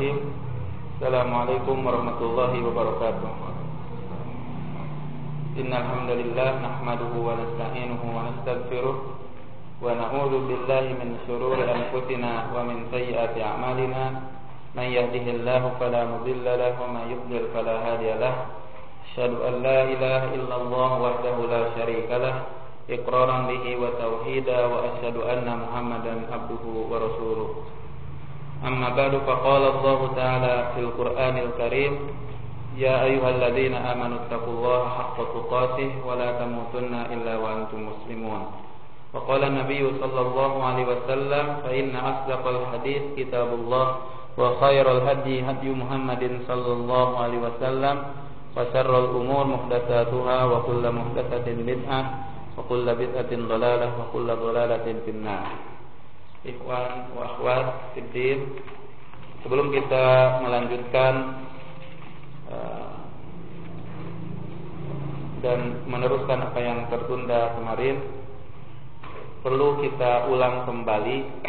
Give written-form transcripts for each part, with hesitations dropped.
Bismillahirrahmanirrahim. Assalamualaikum warahmatullahi wabarakatuh. Innal hamdalillah nahmaduhu wa nasta'inuhu wa nastaghfiruh wa na'udzu billahi min shururi anfusina wa min sayyiati a'malina. Man yahdihillahu fala mudilla lahu wa man yudlil fala hadiya lahu. Asyhadu an la ilaha illallah wahdahu la syarika lahu iqraran bihi wa tauhida wa asyhadu anna Muhammadan abduhu wa rasuluh. Amma ba'du, faqala Allah ta'ala fil Qur'anil Karim, ya ayyuhalladzina amanu taqullaha haqqa tuqatih wa la tamutunna illa wa antum muslimun. Wa qala an-nabiyyu sallallahu alaihi wasallam, fa inna asdaqal hadits kitabullah wa khairal hadyi hadyu Muhammadin sallallahu alaihi wasallam wa syarrul umur muhdatsatuha wa kullu muhdatsatin bid'ah wa kullu bid'atin dhalalah wa kullu dhalalatin finnar. Ikhwan wa akhwat fiddin, sebelum kita melanjutkan dan meneruskan apa yang tertunda kemarin, perlu kita ulang kembali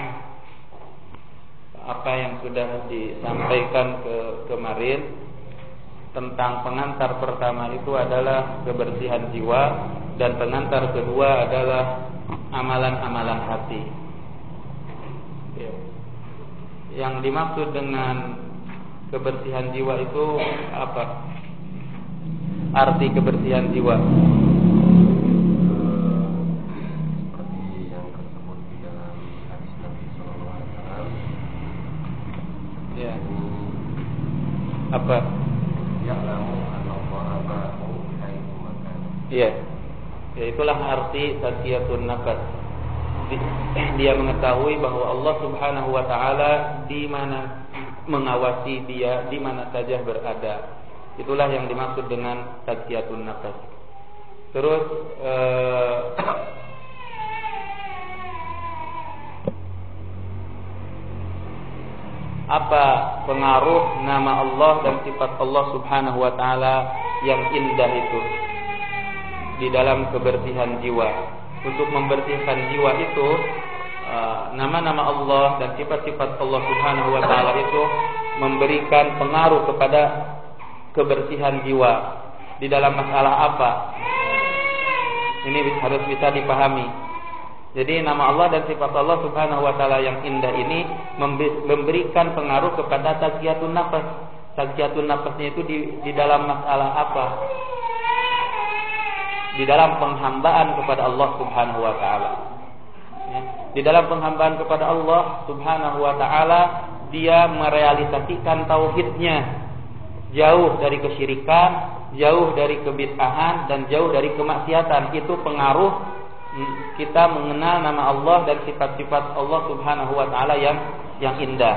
apa yang sudah disampaikan kemarin tentang pengantar pertama itu adalah kebersihan jiwa, dan pengantar kedua adalah amalan-amalan hati. Yang dimaksud dengan kebersihan jiwa itu apa? Arti kebersihan jiwa seperti yang tersebut di dalam hadis Nabi sallallahu alaihi wasallam. Ya. Apa? Ya'lamu annallaha ma'ahu haitsu makan. Iya. Ya, itulah arti tazkiyatun nafas. Dia mengetahui bahwa Allah Subhanahu wa taala di mana mengawasi dia, di mana saja berada. Itulah yang dimaksud dengan tazkiyatun nafas. Terus apa pengaruh nama Allah dan sifat Allah Subhanahu wa taala yang indah itu di dalam kebersihan jiwa? Untuk membersihkan jiwa itu, nama-nama Allah dan sifat-sifat Allah Subhanahu wa taala itu memberikan pengaruh kepada kebersihan jiwa. Di dalam masalah apa? Ini harus bisa dipahami. Jadi nama Allah dan sifat Allah Subhanahu wa taala yang indah ini memberikan pengaruh kepada tazkiyatun nafas. Tazkiyatun nafasnya itu di dalam masalah apa? Di dalam penghambaan kepada Allah Subhanahu wa taala. Di dalam penghambaan kepada Allah Subhanahu wa taala, dia merealisasikan tauhidnya, jauh dari kesyirikan, jauh dari kebid'ahan, dan jauh dari kemaksiatan. Itu pengaruh kita mengenal nama Allah dan sifat-sifat Allah Subhanahu wa taala yang indah.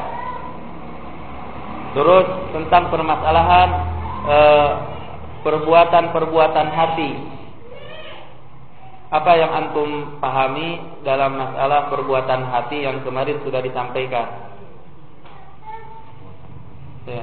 Terus tentang permasalahan perbuatan-perbuatan hati. Apa yang antum pahami dalam masalah perbuatan hati yang kemarin sudah disampaikan? Ya.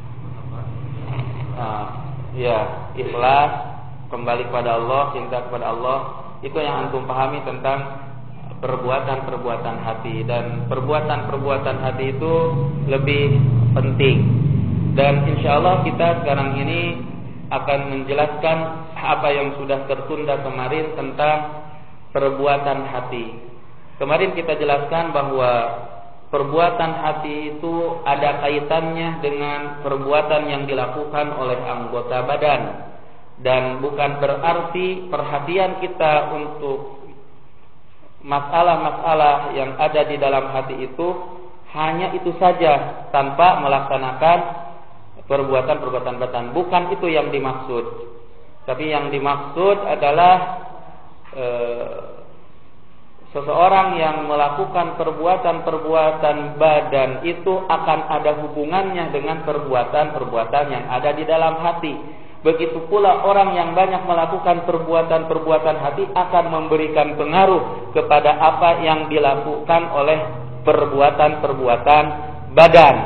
Ya, ikhlas, kembali kepada Allah, cinta kepada Allah. Itu yang antum pahami tentang perbuatan-perbuatan hati. Dan perbuatan-perbuatan hati itu lebih penting. Dan insyaallah kita sekarang ini akan menjelaskan apa yang sudah tertunda kemarin tentang perbuatan hati. Kemarin kita jelaskan bahwa perbuatan hati itu ada kaitannya dengan perbuatan yang dilakukan oleh anggota badan, dan bukan berarti perhatian kita untuk masalah-masalah yang ada di dalam hati itu hanya itu saja tanpa melaksanakan perbuatan-perbuatan badan. Bukan itu yang dimaksud. Tapi yang dimaksud adalah seseorang yang melakukan perbuatan-perbuatan badan itu akan ada hubungannya dengan perbuatan-perbuatan yang ada di dalam hati. Begitu pula orang yang banyak melakukan perbuatan-perbuatan hati akan memberikan pengaruh kepada apa yang dilakukan oleh perbuatan-perbuatan badan.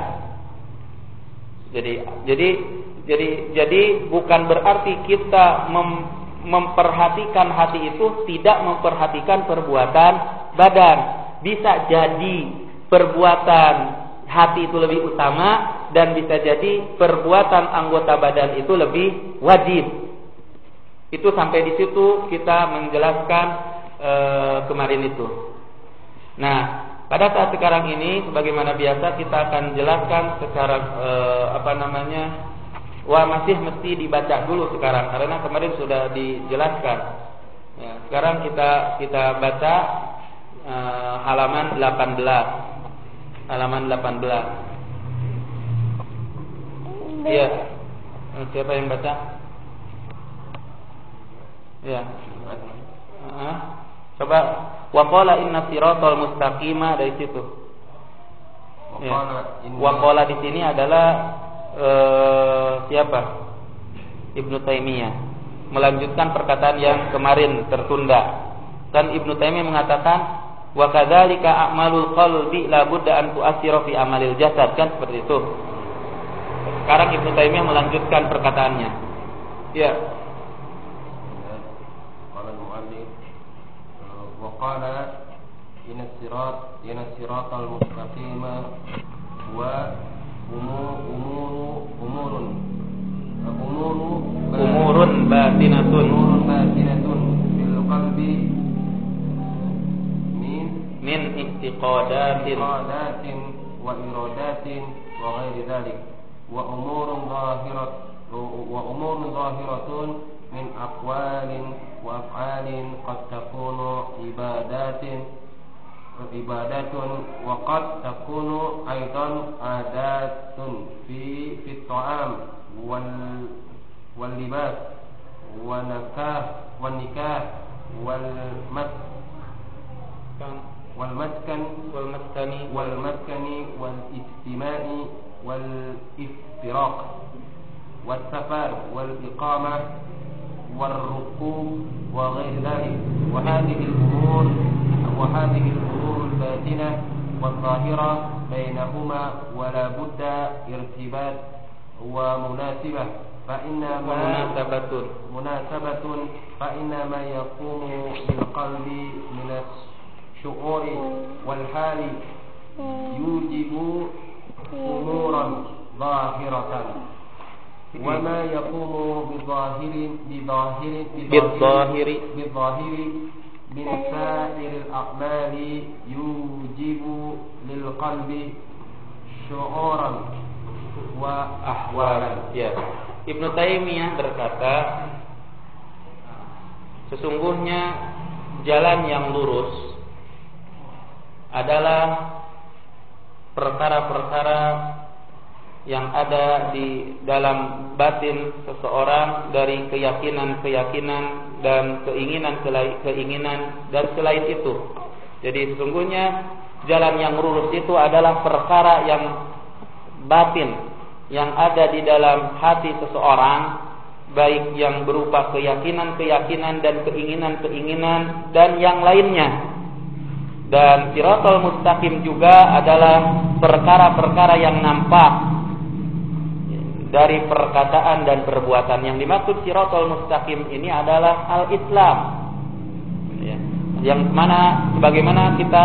Jadi bukan berarti kita memperhatikan hati itu tidak memperhatikan perbuatan badan. Bisa jadi perbuatan hati itu lebih utama, dan bisa jadi perbuatan anggota badan itu lebih wajib. Itu sampai di situ kita menjelaskan kemarin itu. Nah, pada saat sekarang ini sebagaimana biasa kita akan jelaskan secara masih mesti dibaca dulu sekarang karena kemarin sudah dijelaskan. Ya, sekarang kita baca halaman 18. Halaman 18. Iya. Siapa yang baca? Ya. Coba wa qala inna siratal mustaqima dari situ. Wa qala di sini adalah siapa? Ibnu Taimiyah melanjutkan perkataan yang kemarin tertunda. Dan Ibnu Taimiyah mengatakan wa kadzalika a'malul qalbi la budda an tu'assira fi amalil jasad, kan seperti itu. Sekarang Ibnu Taimiyah melanjutkan perkataannya. Ya. Qala inna siratal mustaqima wa umurun batinatun fil qalbi min istiqadatin wa iradatin wa ghairi dhalik wa umurun zahiratun min aqwalin wa af'alin qad takunu ibadatun wa qad takunu aidan adatun fi ta'am wal libas wa nikah wal maskani wal ijtima'i wal iftiraq wal safar wal iqamah والركوب وغير ذلك وهذه الأمور الباطنة والظاهرة بينهما ولا بد ارتباط ومناسبة فإن ما يقوم بالقلب من الشعور والحال يوجب أمورا ظاهرة وما يقوم بالظاهر من سائر الأعمال يوجب للقلب شعورا وأحوالا. Ya. Ibnu Taimiyah berkata, sesungguhnya jalan yang lurus adalah perkara-perkara yang ada di dalam batin seseorang dari keyakinan-keyakinan dan keinginan-keinginan dan selain itu. Jadi sesungguhnya jalan yang lurus itu adalah perkara yang batin yang ada di dalam hati seseorang, baik yang berupa keyakinan-keyakinan dan keinginan-keinginan dan yang lainnya. Dan siratal mustaqim juga adalah perkara-perkara yang nampak dari perkataan dan perbuatan. Yang dimaksud siratal mustaqim ini adalah al-Islam, ya. Yang mana sebagaimana kita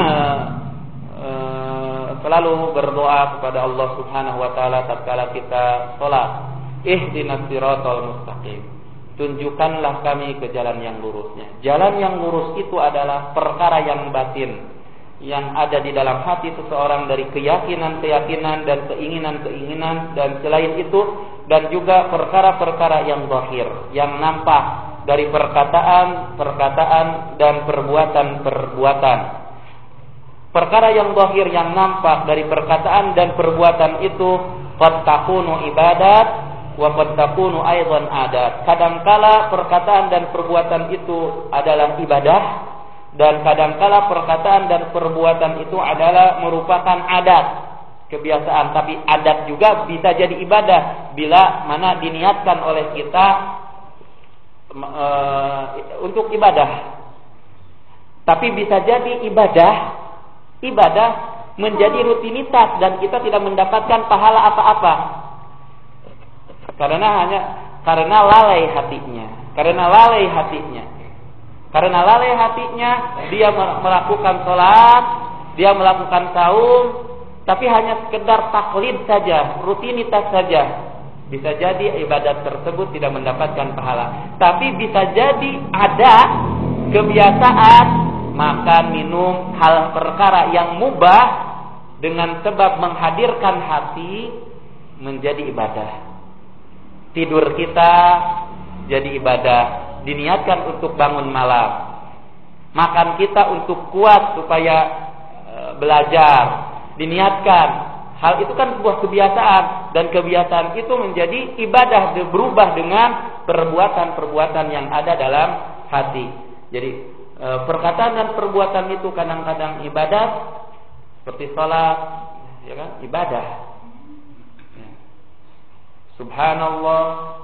selalu berdoa kepada Allah Subhanahu wa taala tatkala kita salat, ihdinas siratal mustaqim, tunjukkanlah kami ke jalan yang lurusnya. Jalan yang lurus itu adalah perkara yang batin yang ada di dalam hati seseorang dari keyakinan-keyakinan dan keinginan-keinginan dan selain itu, dan juga perkara-perkara yang zahir, yang nampak dari perkataan dan perbuatan-perbuatan. Perkara yang zahir yang nampak dari perkataan dan perbuatan itu qad takunu ibadat wa qad takunu aidan adat. Kadangkala perkataan dan perbuatan itu adalah ibadah, dan kadangkala perkataan dan perbuatan itu adalah merupakan adat, kebiasaan. Tapi adat juga bisa jadi ibadah bila mana diniatkan oleh kita untuk ibadah. Tapi bisa jadi ibadah menjadi rutinitas dan kita tidak mendapatkan pahala apa-apa karena lalai hatinya. Karena lalai hatinya, dia melakukan sholat, dia melakukan saum, tapi hanya sekedar taklid saja, rutinitas saja, bisa jadi ibadat tersebut tidak mendapatkan pahala. Tapi bisa jadi ada kebiasaan makan, minum, hal perkara yang mubah dengan sebab menghadirkan hati menjadi ibadah. Tidur kita jadi ibadah, diniatkan untuk bangun malam. Makan kita untuk kuat supaya belajar, diniatkan. Hal itu kan sebuah kebiasaan, dan kebiasaan itu menjadi ibadah, berubah dengan perbuatan-perbuatan yang ada dalam hati. Jadi perkataan dan perbuatan itu kadang-kadang ibadah, seperti sholat, ya kan, ibadah. Subhanallah,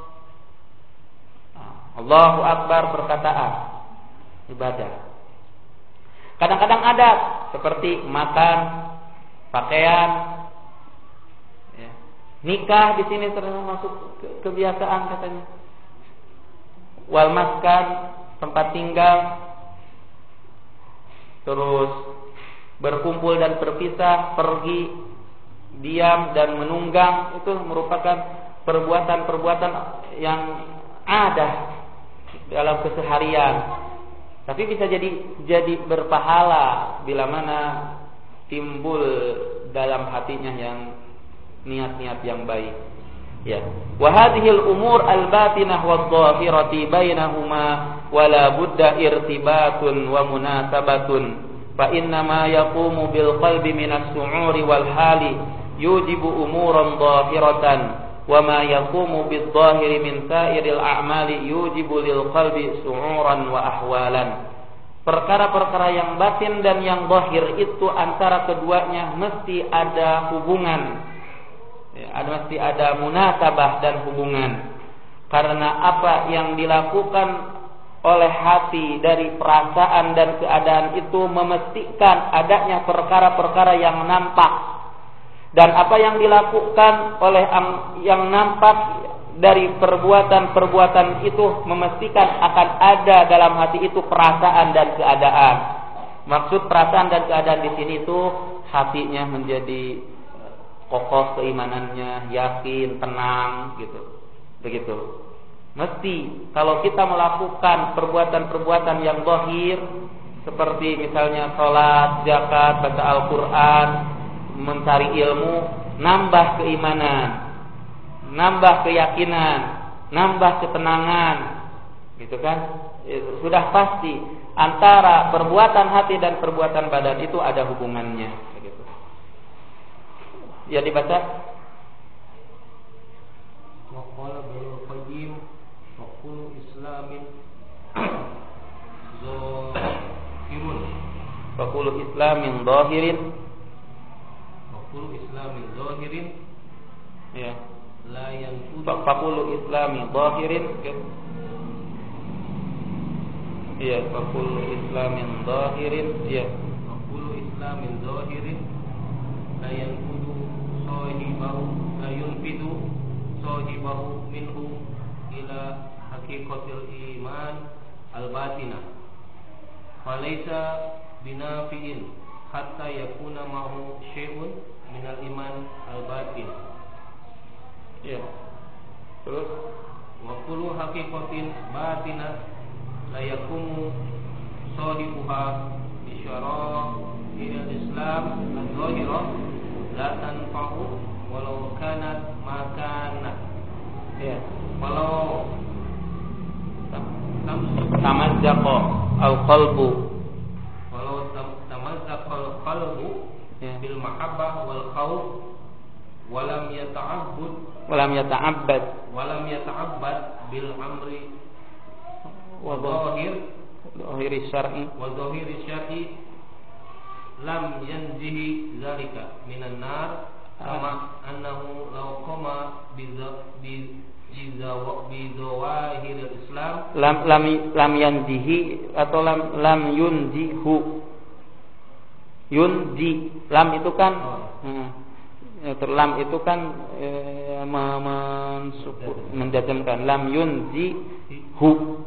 Allahu Akbar, perkataan, ibadah. Kadang-kadang ada seperti makan, pakaian, ya. Nikah di sini termasuk kebiasaan katanya. Wal maskan, tempat tinggal, terus berkumpul dan berpisah, pergi, diam dan menunggang, itu merupakan perbuatan-perbuatan yang ada dalam keseharian. Tapi bisa jadi berpahala bila mana timbul dalam hatinya yang niat-niat yang baik. Ya. Wa hadhil umur al-batinah wadh-dhahirati bainahuma wala budda irtibatun wa munasabatun. Fa inna ma yaqumu bil qalbi minas su'uri wal hali yujibu umuran dhahiratan wa ma yaqumu bid dhahiri min sa'iril a'mali yujibu lil qalbi su'uran wa ahwalan. Perkara-perkara yang batin dan yang zahir itu antara keduanya mesti ada hubungan, ya, mesti ada munasabah dan hubungan. Karena apa yang dilakukan oleh hati dari perasaan dan keadaan itu memastikan adanya perkara-perkara yang nampak. Dan apa yang dilakukan oleh yang nampak dari perbuatan-perbuatan itu memastikan akan ada dalam hati itu perasaan dan keadaan. Maksud perasaan dan keadaan di sini itu hatinya menjadi kokoh keimanannya, yakin, tenang, gitu. Begitu. Mesti kalau kita melakukan perbuatan-perbuatan yang zahir seperti misalnya salat, zakat, baca Al-Qur'an, mencari ilmu, nambah keimanan, nambah keyakinan, nambah ketenangan, gitu kan? Sudah pasti antara perbuatan hati dan perbuatan badan itu ada hubungannya, gitu. Ya, dibaca. Wa qala Ibnu Qayyim wa kullu islamin zahirun. Wa kullu islamin zahirin. Fakulu islamin zahirin, ya, la yanqudu. Fakulu islamin zahirin, ya, fakulu islamin zahirin, ya. Fakulu islamin zahirin, la yanqudu sahibahu, la yunfidu sahibahu minhu ila haqiqatil iman al-batinah. Falaysa binafi'in hatta yakuna ma'hu syai'un minal iman al-batin. Ya. Terus wa kullu haqiqatin batinah la yakumu sahibuha bi syara'il Islam al-zahirah la tanfa'u walau kanat makana. Ya. Walau tamazzaqa al-qalbu, walau tamazzaqal qalbu bil mahabbah wal khauf walam yata'abbad bil amri wa dhahiri syar'i lam yanzihi zalika minan nar kama annahu law qama bi zawahir Islam lam yanzihi atau lam yunzihu. Yunzi, lam itu kan lam itu kan menjazmkan, lam yunzi hu.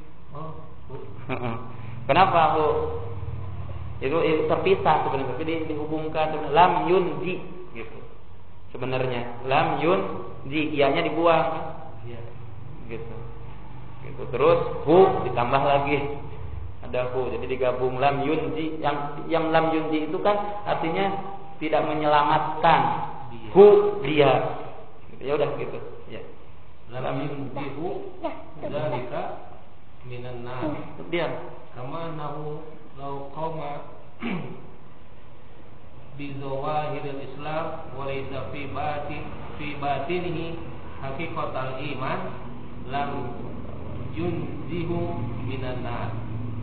Kenapa hu? Itu terpisah sebenarnya, tapi dihubungkan dengan lam yunzi. gitu. Sebenarnya lam yun ji, iyanya dibuang. Iya. Gitu. Gitu. Terus hu ditambah lagi. Ada hu, jadi digabung lam yun ji. Yang lam yun ji itu kan artinya tidak menyelamatkan. Hu dia. Ya udah gitu. Ya. Lam yun ji hu dzalika minan nar. Dia Kama nahu law qauma bi zawahiril Islam wa laysa fi batinihi haqiqatal iman lam yunzihu minan nar.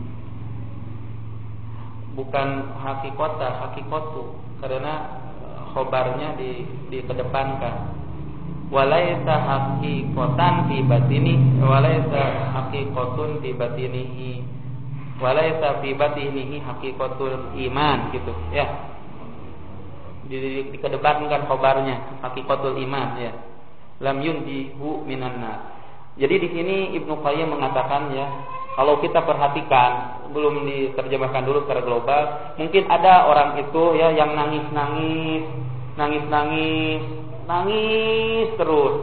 Bukan hakikotu karena khobarnya dikedepankan. Walaysa haqiqatan fi batini, walaysa haqiqatun fi batinihi, walaysa fi batinihi haqiqatul iman gitu ya. Dikedepankan khobarnya haqiqatul iman ya. Lam yunjihu minan nar. Jadi di sini Ibnu Qayyim mengatakan ya, kalau kita perhatikan, belum diterjemahkan dulu secara global, mungkin ada orang itu ya yang nangis terus,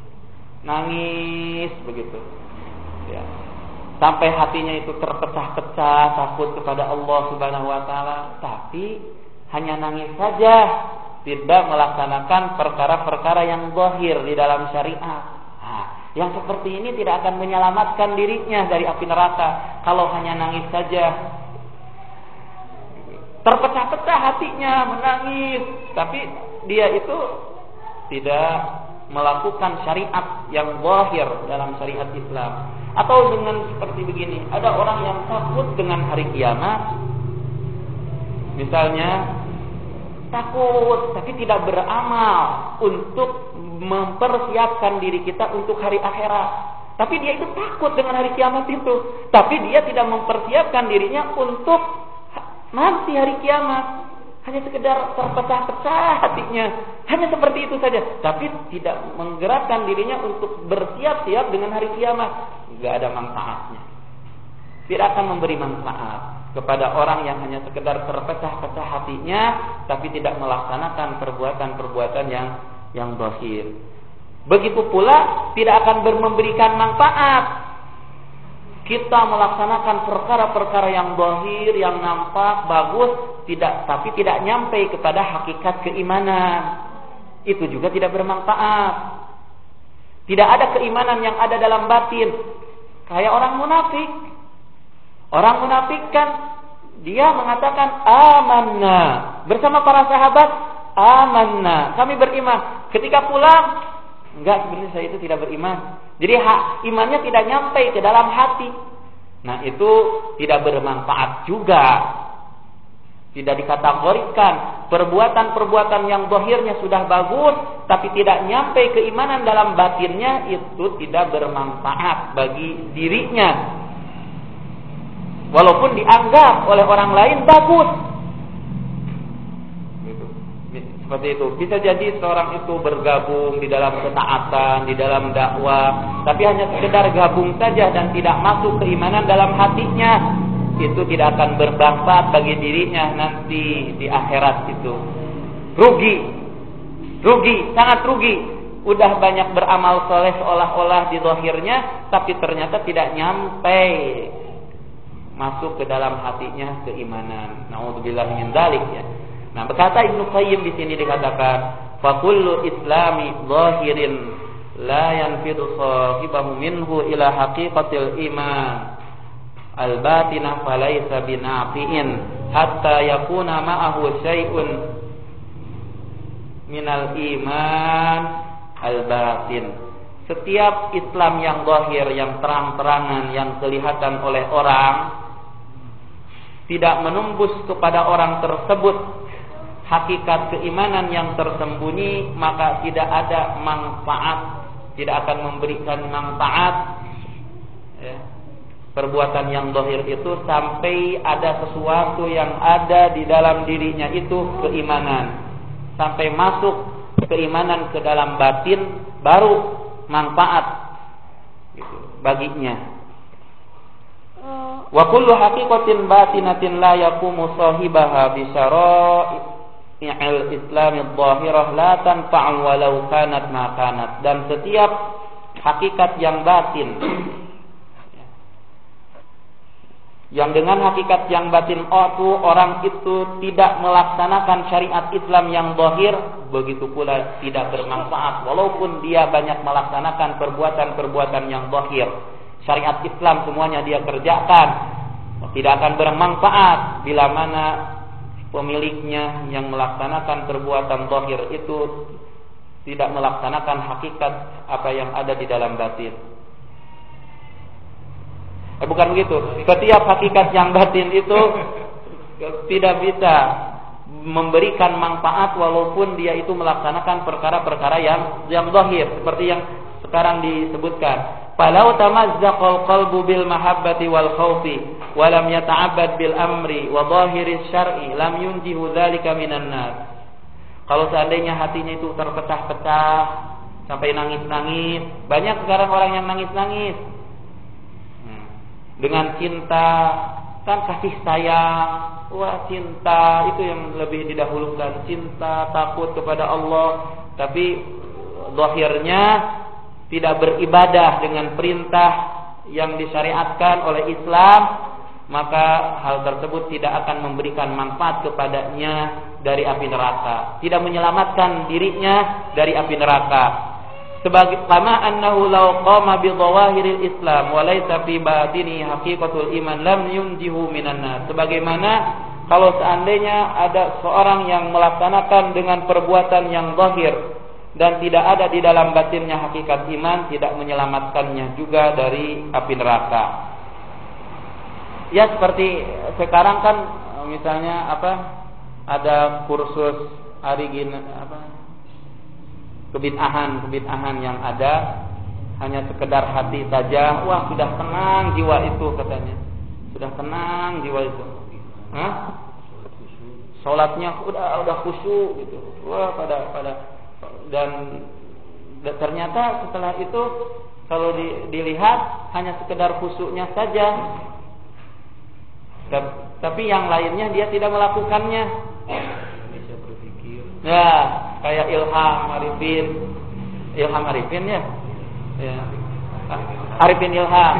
nangis begitu, ya, sampai hatinya itu terpecah-pecah, takut kepada Allah Subhanahu Wa Taala, tapi hanya nangis saja, tidak melaksanakan perkara-perkara yang zahir di dalam syariat. Yang seperti ini tidak akan menyelamatkan dirinya dari api neraka. Kalau hanya nangis saja, terpecah-pecah hatinya, menangis, tapi dia itu tidak melakukan syariat yang zahir dalam syariat Islam. Atau dengan seperti begini, ada orang yang takut dengan hari kiamat, misalnya takut tapi tidak beramal untuk mempersiapkan diri kita untuk hari akhirat. Tapi dia itu takut dengan hari kiamat itu, tapi dia tidak mempersiapkan dirinya untuk nanti hari kiamat. Hanya sekedar terpecah-pecah hatinya, hanya seperti itu saja, tapi tidak menggerakkan dirinya untuk bersiap-siap dengan hari kiamat. Tidak ada manfaatnya, tidak akan memberi manfaat kepada orang yang hanya sekedar terpecah-pecah hatinya, tapi tidak melaksanakan perbuatan-perbuatan yang zahir. Begitu pula tidak akan memberikan manfaat kita melaksanakan perkara-perkara yang zahir, yang nampak bagus, tapi tidak nyampe kepada hakikat keimanan. Itu juga tidak bermanfaat. Tidak ada keimanan yang ada dalam batin. Kayak orang munafik. Orang munafik kan dia mengatakan amanna bersama para sahabat, amanna, kami beriman. Ketika pulang, enggak, sebenarnya saya itu tidak beriman. Jadi imannya tidak nyampe ke dalam hati. Nah, itu tidak bermanfaat juga. Tidak dikategorikan perbuatan-perbuatan yang zahirnya sudah bagus, tapi tidak nyampe keimanan dalam batinnya, itu tidak bermanfaat bagi dirinya. Walaupun dianggap oleh orang lain bagus. Seperti itu. Bisa jadi seorang itu bergabung di dalam ketaatan, di dalam dakwah, tapi hanya sekedar gabung saja dan tidak masuk keimanan dalam hatinya. Itu tidak akan bermanfaat bagi dirinya nanti di akhirat itu. Rugi, sangat rugi. Udah banyak beramal soleh seolah-olah di zahirnya, tapi ternyata tidak nyampe masuk ke dalam hatinya keimanan. Nauzubillah min dzalik ya. Nah, berkata Ibnu Qayyim di sini dikatakan, fa kullu islami zahirin la yanfidu sahibahu minhu ila haqiqatil iman al-batinah falaysa binafi'in hatta yakuna ma'ahu syai'un minal iman al-batin. Setiap Islam yang zahir, yang terang-terangan, yang kelihatan oleh orang, tidak menembus kepada orang tersebut hakikat keimanan yang tersembunyi, maka tidak ada manfaat, tidak akan memberikan manfaat ya, perbuatan yang zahir itu sampai ada sesuatu yang ada di dalam dirinya itu keimanan, sampai masuk keimanan ke dalam batin, baru manfaat gitu, baginya. Wa kullu haqiqatin batinatin la yaqumu sahibaha bi Islam adh-dhahirah la tanfa'u walau kanat ma kanat, dan setiap hakikat yang batin yang dengan hakikat yang batin orang itu tidak melaksanakan syariat Islam yang zahir, begitu pula tidak bermanfaat walaupun dia banyak melaksanakan perbuatan-perbuatan yang zahir. Syariat Islam semuanya dia kerjakan, tidak akan bermanfaat bila mana pemiliknya yang melaksanakan perbuatan zahir itu tidak melaksanakan hakikat apa yang ada di dalam batin. Bukan begitu. Setiap hakikat yang batin itu tidak bisa memberikan manfaat walaupun dia itu melaksanakan perkara-perkara yang zahir, seperti yang sekarang disebutkan. Falau tamazzaqal qalbu bil mahabbati wal khaufi wa lam yata'abbad bil amri wa zahiris syar'i lam yunjihu dzalika minan nas. Kalau seandainya hatinya itu terpecah-pecah sampai nangis-nangis, banyak sekarang orang yang nangis-nangis dengan cinta, kan kasih sayang, wah cinta itu yang lebih didahulukan, cinta takut kepada Allah, tapi zahirnya tidak beribadah dengan perintah yang disyariatkan oleh Islam, maka hal tersebut tidak akan memberikan manfaat kepadanya dari api neraka, tidak menyelamatkan dirinya dari api neraka. Sebagai kama annahu law qama bi dhawahiril Islam wa laysa fi batini haqiqatul iman lam yunjihu minan nas. Sebagaimana kalau seandainya ada seorang yang melaksanakan dengan perbuatan yang zahir dan tidak ada di dalam batinnya hakikat iman, tidak menyelamatkannya juga dari api neraka. Ya seperti sekarang kan misalnya ada kursus hari gini kebid'ahan yang ada hanya sekedar hati saja, wah sudah tenang jiwa itu katanya, sudah tenang jiwa itu, sholatnya udah khusyuk gitu, wah pada dan ternyata setelah itu kalau dilihat hanya sekedar khusyuknya saja, tapi yang lainnya dia tidak melakukannya. Ya, kayak Ilham Arifin ya. Arifin Ilham.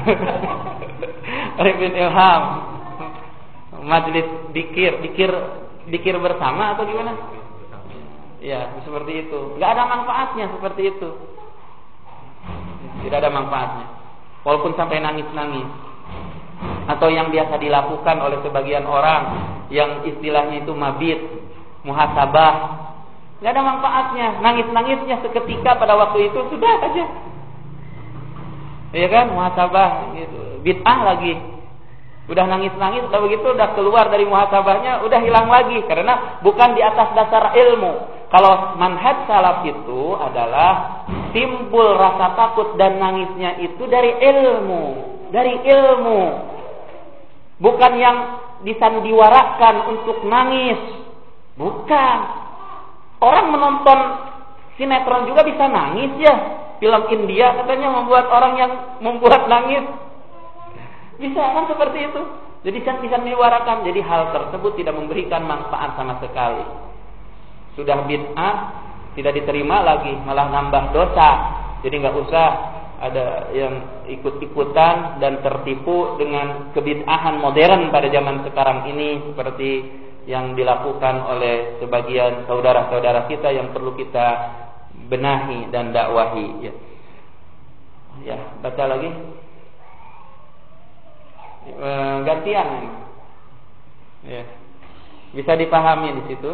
Arifin Ilham. Majelis dikir bersama atau gimana? Ya, seperti itu. Enggak ada manfaatnya seperti itu. Tidak ada manfaatnya. Walaupun sampai nangis-nangis. Atau yang biasa dilakukan oleh sebagian orang yang istilahnya itu mabit, muhasabah, nggak ada manfaatnya. Nangis-nangisnya seketika pada waktu itu sudah aja, iya kan, muhasabah gitu. Bid'ah lagi, udah nangis-nangis, udah begitu, udah keluar dari muhasabahnya, udah hilang lagi karena bukan di atas dasar ilmu. Kalau manhaj salaf itu adalah timbul rasa takut dan nangisnya itu dari ilmu, bukan yang disandiwarakan untuk nangis. Bukan. Orang menonton sinetron juga bisa nangis ya. Film India katanya membuat orang yang membuat nangis. Bisa kan seperti itu. Jadi bisa diwarakan. Jadi hal tersebut tidak memberikan manfaat sama sekali. Sudah bid'ah, tidak diterima lagi, malah nambah dosa. Jadi nggak usah ada yang ikut-ikutan dan tertipu dengan kebid'ahan modern pada zaman sekarang ini seperti yang dilakukan oleh sebagian saudara-saudara kita yang perlu kita benahi dan dakwahi. Ya, baca lagi. Gantian. Ya. Bisa dipahami di situ.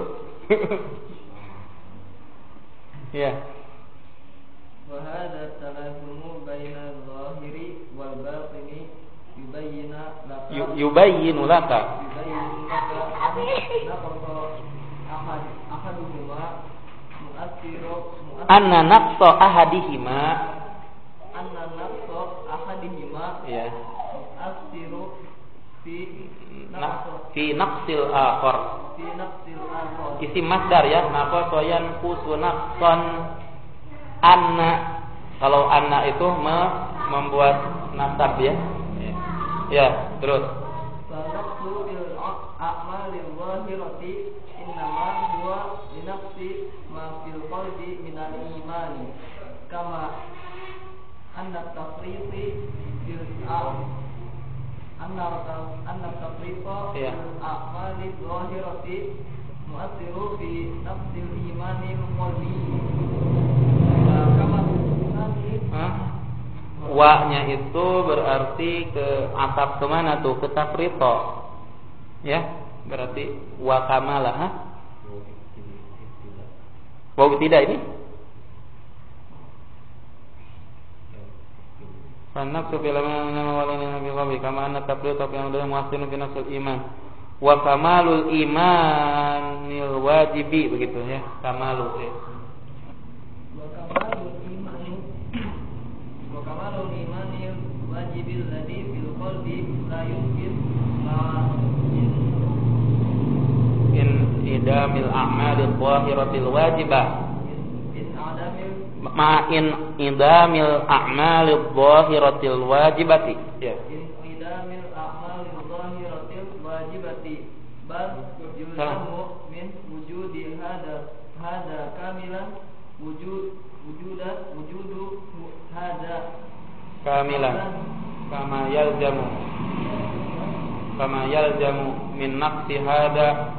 Ya. Wa hadha talafumu baina adh-dhahiri wal batini yubayyinu laka anna naqsa ahadihima ya fi naqsil akhar, isim masdar ya, maka soyan kusu naqsan. Anna, kalau anna itu membuat nasab ya. Ya, terus innama huwa linafsi ma fil qalbi minal imani kama anna tafriqi fil anna tafriqa fil a'mali zahirati mu'athiru fi nafsil imani qalbi kama wa-nya itu berarti ke atap kemana tuh? Ke tafrito. Ya, berarti wa kamalah. Wow, tidak ini? Fanafsu fil amana walana bi qabi kama anna tafrito fi amri muhasinu fi nafsil iman. Wa kamalul imanil wajibi, begitu ya. Kamalu ya. Kamalul imani wajibil ladzi fil qalbi la yumkin ma in idamil a'malil zahiratil wajibah ma in idamil a'malil zahiratil wajibati ya in idamil a'malil zahiratil wajibati bal yulzamu min wujudi hada kamilan wujudu hada kamilan kama yalzamu min naqsi hada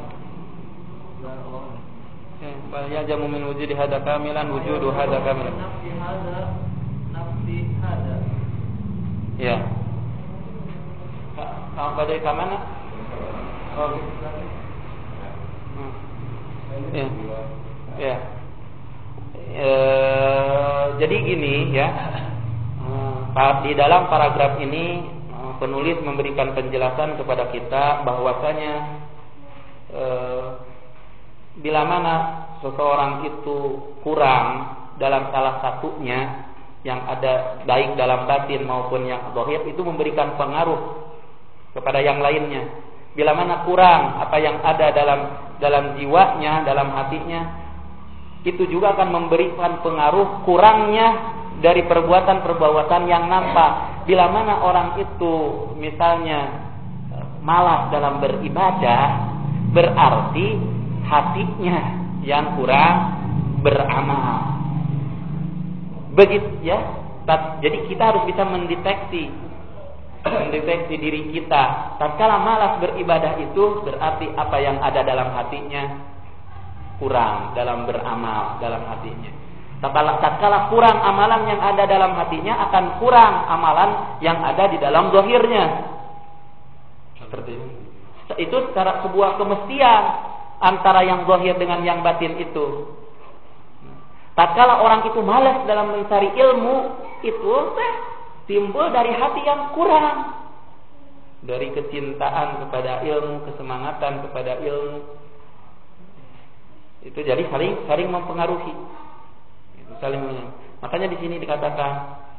bal yalzamu min wujudi hada kamilan wujudu hada kamilan nafsi hada ya pada kemana? Oh ya ya jadi gini ya, di dalam paragraf ini penulis memberikan penjelasan kepada kita bahwasanya bila mana seseorang itu kurang dalam salah satunya yang ada baik dalam batin maupun yang zahir, itu memberikan pengaruh kepada yang lainnya. Bila mana kurang apa yang ada dalam jiwanya, dalam hatinya, itu juga akan memberikan pengaruh kurangnya dari perbuatan-perbuatan yang nampak. Bila mana orang itu misalnya malas dalam beribadah, berarti hatinya yang kurang beramal. Begitu ya. Jadi kita harus bisa mendeteksi diri kita. Tatkala malas beribadah itu berarti apa yang ada dalam hatinya kurang dalam beramal dalam hatinya. Tatkala kurang amalan yang ada dalam hatinya, akan kurang amalan yang ada di dalam zahirnya. Seperti itu. Itu secara sebuah kemestian antara yang zahir dengan yang batin itu. Tatkala orang itu malas dalam mencari ilmu, itu timbul dari hati yang kurang, dari kecintaan kepada ilmu, kesemangatan kepada ilmu. Itu jadi saling mempengaruhi. Itu saling makanya di sini dikatakan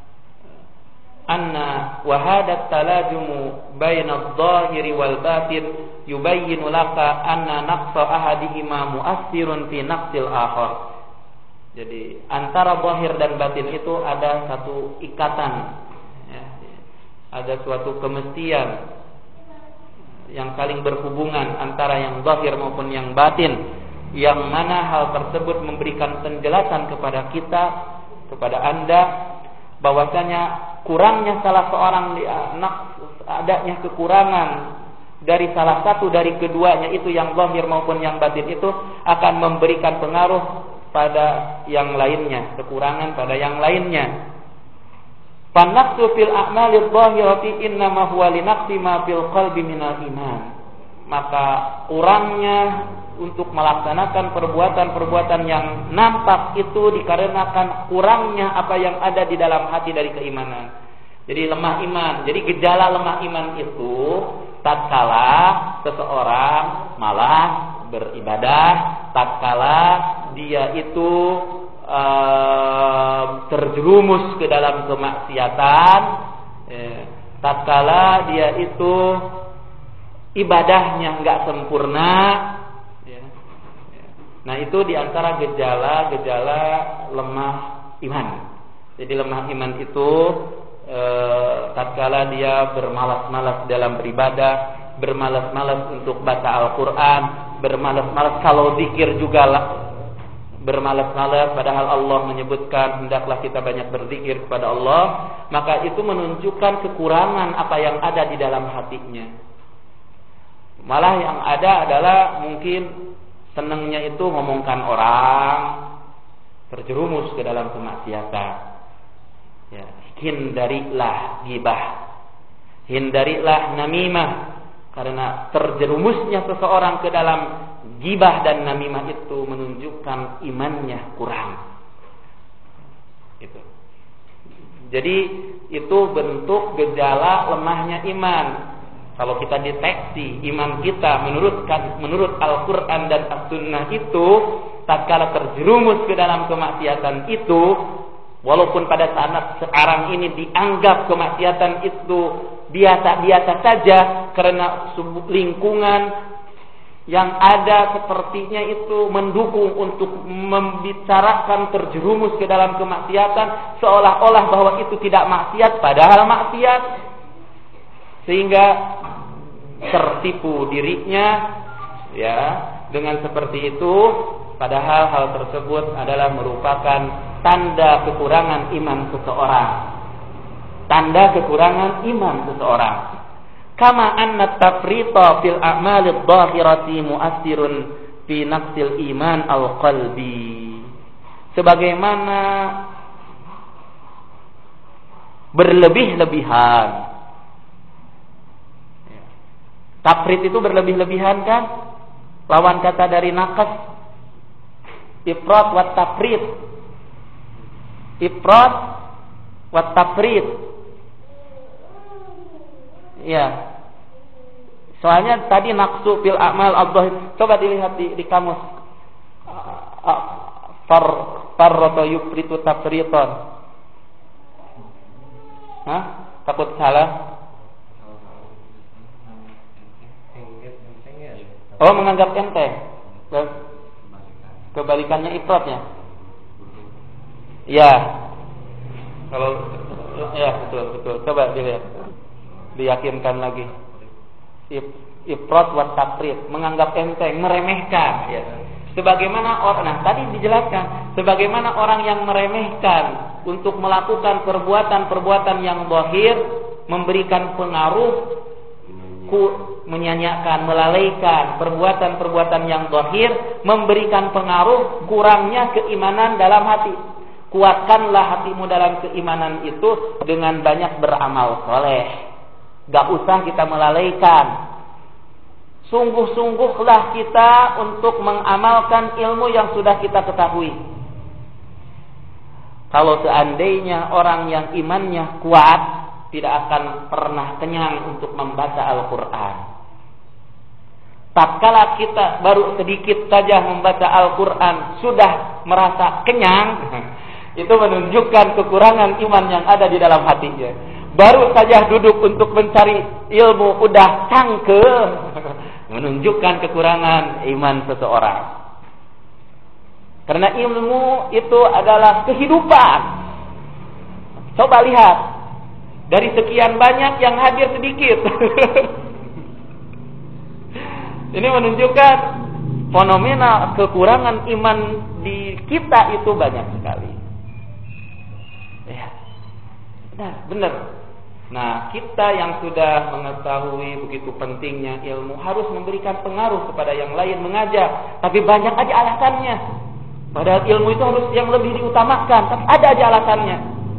anna wa hadat talajumu baina adh-dhahiri wal batin yubayyinu laka anna naqsa ahadihima mu'assirun fi naqsil akhar. Jadi antara zahir dan batin itu ada satu ikatan ya, ada suatu kemestian yang saling berhubungan antara yang zahir maupun yang batin, yang mana hal tersebut memberikan penjelasan kepada kita, kepada Anda, bahwasanya kurangnya salah seorang adanya kekurangan dari salah satu dari keduanya itu, yang zahir maupun yang batin itu, akan memberikan pengaruh pada yang lainnya, kekurangan pada yang lainnya. Fanaqsu fil a'mali adh-dhahirati innama huwa linaqsi ma fil qalbi minal iman. Maka kurangnya untuk melaksanakan perbuatan-perbuatan yang nampak itu dikarenakan kurangnya apa yang ada di dalam hati dari keimanan. Jadi lemah iman. Jadi gejala lemah iman itu tatkala seseorang malas beribadah, tatkala dia itu terjerumus ke dalam kemaksiatan, tatkala dia itu ibadahnya enggak sempurna. Nah, itu diantara gejala-gejala lemah iman. Jadi lemah iman itu tatkala dia bermalas-malas dalam beribadah, bermalas-malas untuk baca Al-Quran, bermalas-malas, kalau zikir juga bermalas-malas, padahal Allah menyebutkan hendaklah kita banyak berzikir kepada Allah, maka itu menunjukkan kekurangan apa yang ada di dalam hatinya. Malah yang ada adalah mungkin senangnya itu ngomongkan orang, terjerumus ke dalam kemaksiatan. Ya, hindarilah ghibah, hindarilah namimah, karena terjerumusnya seseorang ke dalam ghibah dan namimah itu menunjukkan imannya kurang. Itu. Jadi itu bentuk gejala lemahnya iman. Kalau kita deteksi iman kita menurut Al-Quran dan As-Sunnah itu, tatkala terjerumus ke dalam kemaksiatan itu, walaupun pada saat sekarang ini dianggap kemaksiatan itu biasa-biasa saja, karena lingkungan yang ada sepertinya itu mendukung untuk membicarakan terjerumus ke dalam kemaksiatan, seolah-olah bahwa itu tidak maksiat, padahal maksiat, sehingga tertipu dirinya ya dengan seperti itu, padahal hal tersebut adalah merupakan tanda kekurangan iman seseorang. Tanda kekurangan iman seseorang. Kama anna tafrita fil a'malid dhahirati mu'assirun fi naqsil iman al-qalbi. Sebagaimana berlebih-lebihan. Tafrit itu berlebih-lebihan kan? Lawan kata dari naqas. Ifrat wa tafrit. Ifrat wa tafrit. Ya. Soalnya tadi naqsu fil a'mal ad-dhahir. Coba dilihat di kamus. Farrata yufritu tafritan. Hah? Takut salah? Oh, menganggap enteng. Kebalikannya ifratnya. Ya. Kalau ya betul. Coba dilihat. Diyakinkan lagi. Ifrat wa tafrit, menganggap enteng, meremehkan, ya. Sebagaimana orang, nah tadi dijelaskan, sebagaimana orang yang meremehkan untuk melakukan perbuatan-perbuatan yang zahir, memberikan pengaruh, menyanyiakan, melalaikan perbuatan-perbuatan yang zahir, memberikan pengaruh kurangnya keimanan dalam hati. Kuatkanlah hatimu dalam keimanan itu dengan banyak beramal soleh. Gak usah kita melalaikan. Sungguh-sungguhlah kita untuk mengamalkan ilmu yang sudah kita ketahui. Kalau seandainya orang yang imannya kuat, tidak akan pernah kenyang untuk membaca Al-Quran. Tatkala kita baru sedikit saja membaca Al-Quran sudah merasa kenyang, itu menunjukkan kekurangan iman yang ada di dalam hatinya. Baru saja duduk untuk mencari ilmu udah cangkel, menunjukkan kekurangan iman seseorang. Karena ilmu itu adalah kehidupan. Coba lihat, dari sekian banyak yang hadir sedikit. Ini menunjukkan fenomena kekurangan iman di kita itu banyak sekali. Ya, benar. Nah, kita yang sudah mengetahui begitu pentingnya ilmu harus memberikan pengaruh kepada yang lain, mengajak. Tapi banyak aja alasannya. Padahal ilmu itu harus yang lebih diutamakan, tapi ada aja alasannya.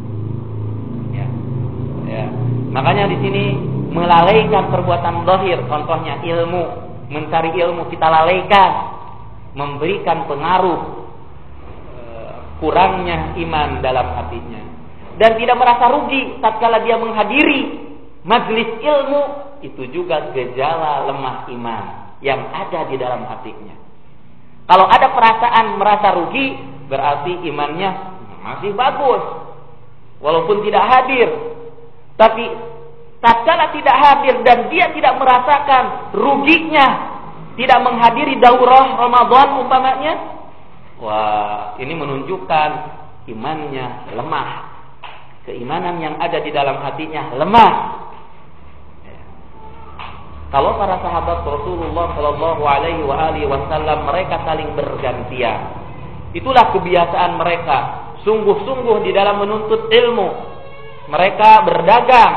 Ya. Makanya di sini melalaikan perbuatan zahir, contohnya ilmu, mencari ilmu kita lalaikan, memberikan pengaruh kurangnya iman dalam hatinya, dan tidak merasa rugi tatkala dia menghadiri majlis ilmu, itu juga gejala lemah iman yang ada di dalam hatinya. Kalau ada perasaan merasa rugi, berarti imannya masih bagus walaupun tidak hadir. Tapi tatkala tidak hadir dan dia tidak merasakan ruginya tidak menghadiri daurah Ramadan umpamanya, wah, ini menunjukkan imannya lemah. Keimanan yang ada di dalam hatinya lemah. Kalau para sahabat Rasulullah Shallallahu Alaihi Wasallam mereka saling bergantian, itulah kebiasaan mereka. Sungguh-sungguh di dalam menuntut ilmu, mereka berdagang,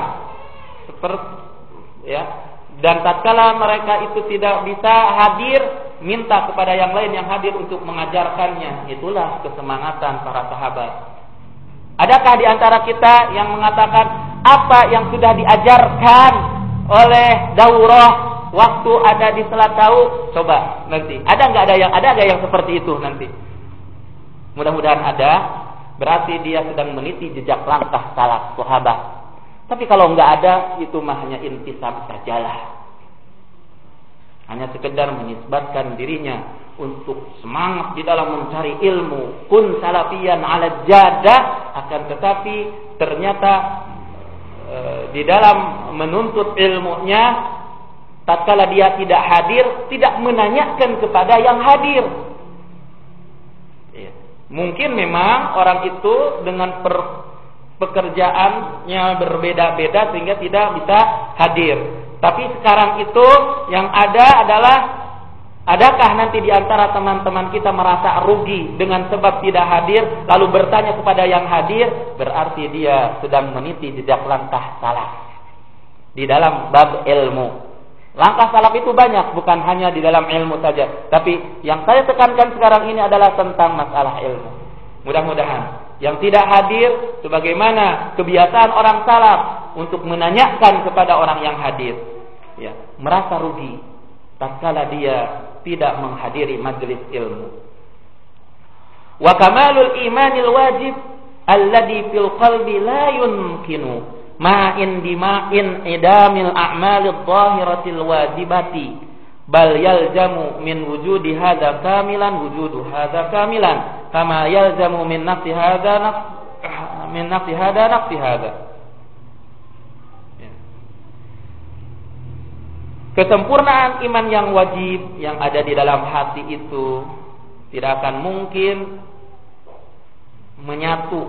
dan tatkala mereka itu tidak bisa hadir, minta kepada yang lain yang hadir untuk mengajarkannya. Itulah kesemangatan para sahabat. Adakah di antara kita yang mengatakan apa yang sudah diajarkan oleh daurah waktu ada di Selat Tahu? Coba nanti. Ada nggak yang seperti itu nanti? Mudah-mudahan ada. Berarti dia sedang meniti jejak langkah salaf sahabat. Tapi kalau nggak ada, itu mah hanya intisab sajalah. Hanya sekedar menisbatkan dirinya untuk semangat di dalam mencari ilmu. Kun salafiyan ala jadah. Akan tetapi ternyata di dalam menuntut ilmunya, tatkala dia tidak hadir, tidak menanyakan kepada yang hadir. Mungkin memang orang itu dengan pekerjaannya berbeda-beda sehingga tidak bisa hadir. Tapi sekarang itu yang ada adalah, adakah nanti di antara teman-teman kita merasa rugi dengan sebab tidak hadir, lalu bertanya kepada yang hadir? Berarti dia sedang meniti jejak langkah salaf di dalam bab ilmu. Langkah salaf itu banyak, bukan hanya di dalam ilmu saja. Tapi yang saya tekankan sekarang ini adalah tentang masalah ilmu. Mudah-mudahan yang tidak hadir, sebagaimana kebiasaan orang salaf untuk menanyakan kepada orang yang hadir, merasa rugi tatkala dia tidak menghadiri majelis ilmu. Wa kamalul imanil wajib alladhi fil qalbi la yumkinu ma'in idamil a'malid zahiratil wajibati bal yalzamu min wujudi hadza kamilan wujudu hadza kamilan kama yalzamu min nafsi hadza nafsi hadza. Kesempurnaan iman yang wajib yang ada di dalam hati itu tidak akan mungkin menyatu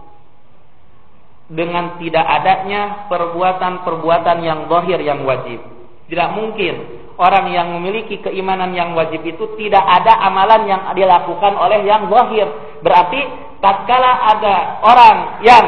dengan tidak adanya perbuatan-perbuatan yang zahir yang wajib. Tidak mungkin orang yang memiliki keimanan yang wajib itu tidak ada amalan yang dilakukan oleh yang zahir. Berarti tatkala ada orang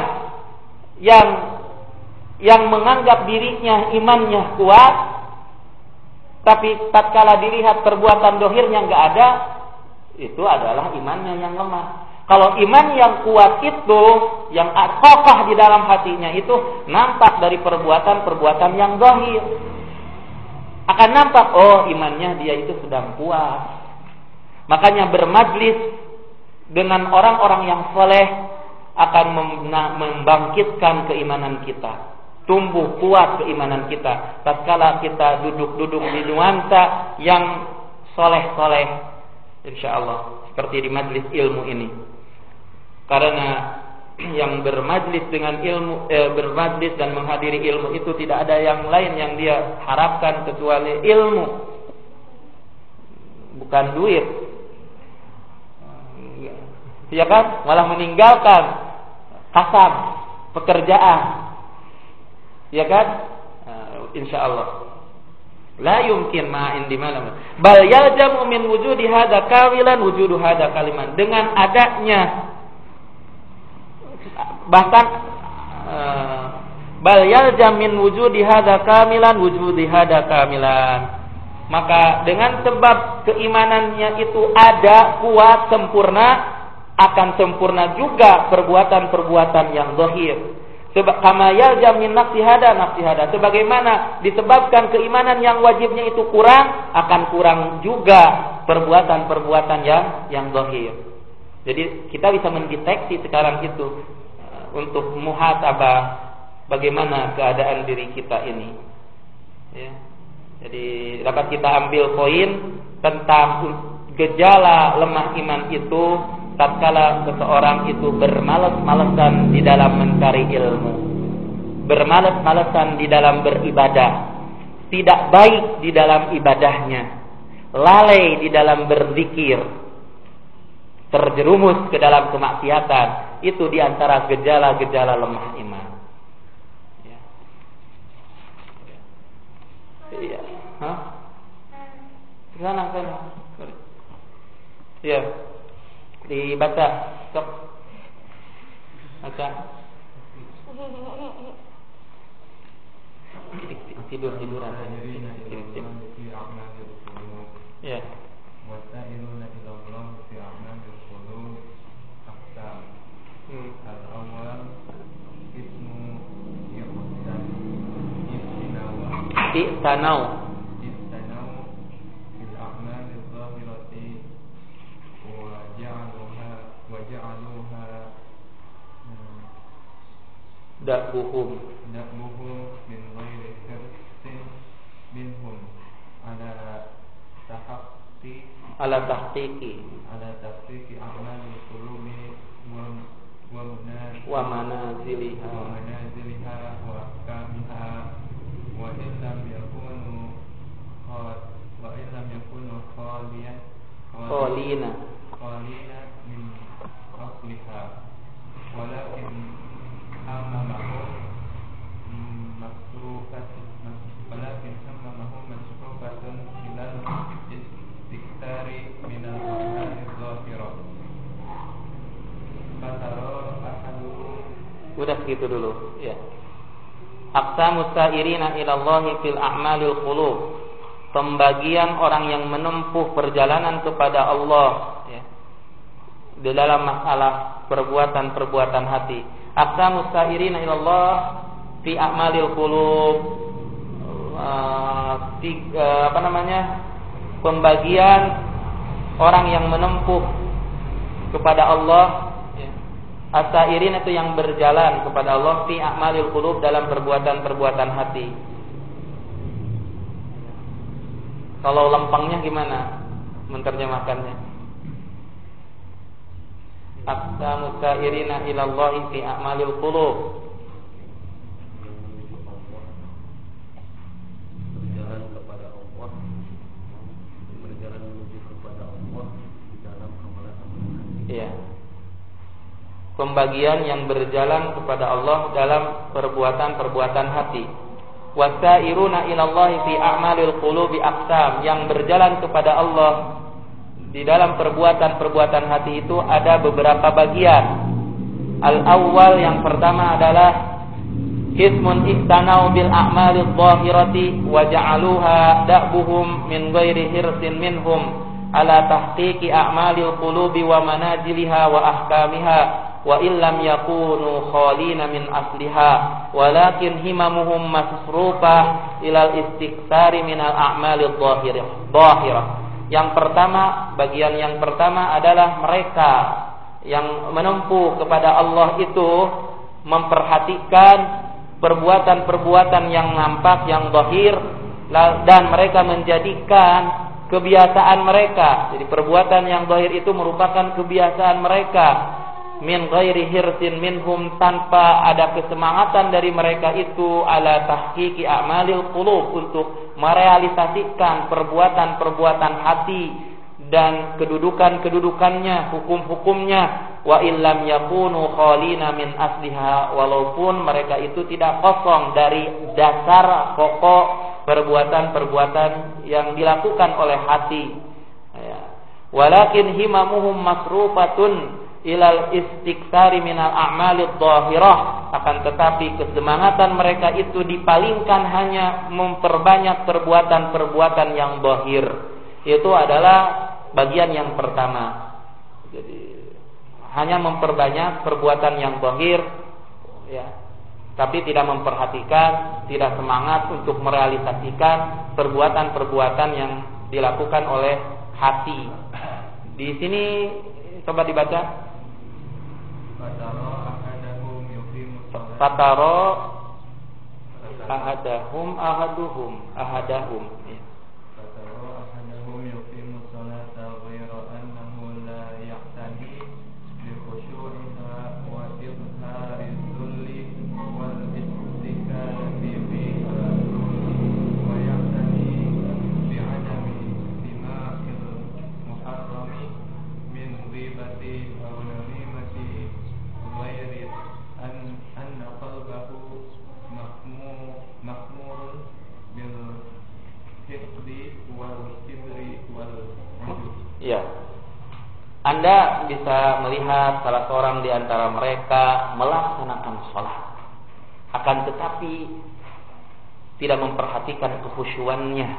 yang menganggap dirinya imannya kuat, tapi tatkala dilihat perbuatan zahirnya enggak ada, itu adalah imannya yang lemah. Kalau iman yang kuat itu, yang kokoh di dalam hatinya itu nampak dari perbuatan-perbuatan yang zahir. Akan nampak, oh imannya dia itu sedang kuat. Makanya bermajlis dengan orang-orang yang soleh akan membangkitkan keimanan kita. Tumbuh kuat keimanan kita. Tatkala kita duduk-duduk di nuansa yang soleh-soleh, insyaallah seperti di majlis ilmu ini. Karena yang bermajlis dengan ilmu, bermajlis dan menghadiri ilmu itu tidak ada yang lain yang dia harapkan kecuali ilmu, bukan duit. Ya kan? Malah meninggalkan kasab, pekerjaan. Ya kan? Insyaallah la yumkin ma'in di malam. Bal yaljamu min wujudi hadza kawilan wujudu hadza kaliman. Dengan adanya bahkan bal yalzam min wujudi hadza kamilan wujudi hadza kamilan. Maka dengan sebab keimanannya itu ada, kuat, sempurna, akan sempurna juga perbuatan-perbuatan yang zahir. Sebab kama yalzam min nafsi hada sebagaimana disebabkan keimanan yang wajibnya itu kurang, akan kurang juga perbuatan-perbuatan yang zahir. Jadi kita bisa mendeteksi sekarang itu untuk muhasabah bagaimana keadaan diri kita ini. Ya. Jadi dapat kita ambil poin tentang gejala lemah iman itu tatkala seseorang itu bermalas-malasan di dalam mencari ilmu, bermalas-malasan di dalam beribadah, tidak baik di dalam ibadahnya, lalai di dalam berzikir, terjerumus ke dalam kemaksiatan. Itu diantara gejala-gejala lemah iman. Ya. Hah? Sana. Ya. Dibaca. Stop. Baca. Tiduran. Ya. Wasailuna ila Allah fi a'malil qulub aqsam. Al-awwal ismu Ihsanau fil a'malil zahirati wa ja'aluha da'buhum min ghairi hirsin minhum ala tahqiqi a'malil qulubi wa manaziliha wa ahkamiha wa illam yakunu khalina min asliha walakin hammamahu masrufatun ilal istiktari minal a'malil zahirah. Udah segitu dulu ya. Aqsamus sairina ilallahi fil a'malil qulub. Pembagian orang yang menempuh perjalanan kepada Allah ya, di dalam masalah perbuatan-perbuatan hati. Aqsamus sairina ilallah fi a'malil qulub. Pembagian orang yang menempuh kepada Allah ya. As-sairin itu yang berjalan kepada Allah fi a'malil qulub, dalam perbuatan-perbuatan hati. Kalau lempengnya gimana menerjemahkannya? Aqsamus sairina ilallahi fi a'malil qulub. Ya. Pembagian yang berjalan kepada Allah dalam perbuatan-perbuatan hati. Wasairuna ilallahi fi a'malil qulubi aqsam, yang berjalan kepada Allah di dalam perbuatan-perbuatan hati itu ada beberapa bagian. Al-awwal, yang pertama adalah hismun ihtanau bil a'malil zahirati wa ja'aluha da'buhum min ghairi hirsin minhum ala tahqiqi a'malil qulubi wa manaziliha wa ahkamiha wa illam yakunu khalina min asliha walakin himamuhum masrufah ilal istiktsari minal a'malil zahirah. Yang pertama, bagian yang pertama adalah mereka yang menempuh kepada Allah itu memperhatikan perbuatan-perbuatan yang nampak, yang zahir, dan mereka menjadikan kebiasaan mereka. Jadi perbuatan yang zahir itu merupakan kebiasaan mereka. Min ghairi hirsin minhum, tanpa ada kesemangatan dari mereka itu ala tahqiqi a'malil qulub, untuk merealisasikan perbuatan-perbuatan hati dan kedudukan-kedudukannya, hukum-hukumnya. Wa illam yakunu khalina min asliha, walaupun mereka itu tidak kosong dari dasar pokok perbuatan-perbuatan yang dilakukan oleh hati. Walakin himamuhum masrufatun ilal istiktsari minal a'malid zahirah, akan tetapi kesemangatan mereka itu dipalingkan hanya memperbanyak perbuatan-perbuatan yang zahir. Itu adalah bagian yang pertama. Jadi hanya memperbanyak perbuatan yang zahir ya, tapi tidak memperhatikan, tidak semangat untuk merealisasikan perbuatan-perbuatan yang dilakukan oleh hati. Di sini coba dibaca. Fataro ahadahum Ya. Anda bisa melihat salah seorang di antara mereka melaksanakan sholat, akan tetapi tidak memperhatikan kekhusyuannya,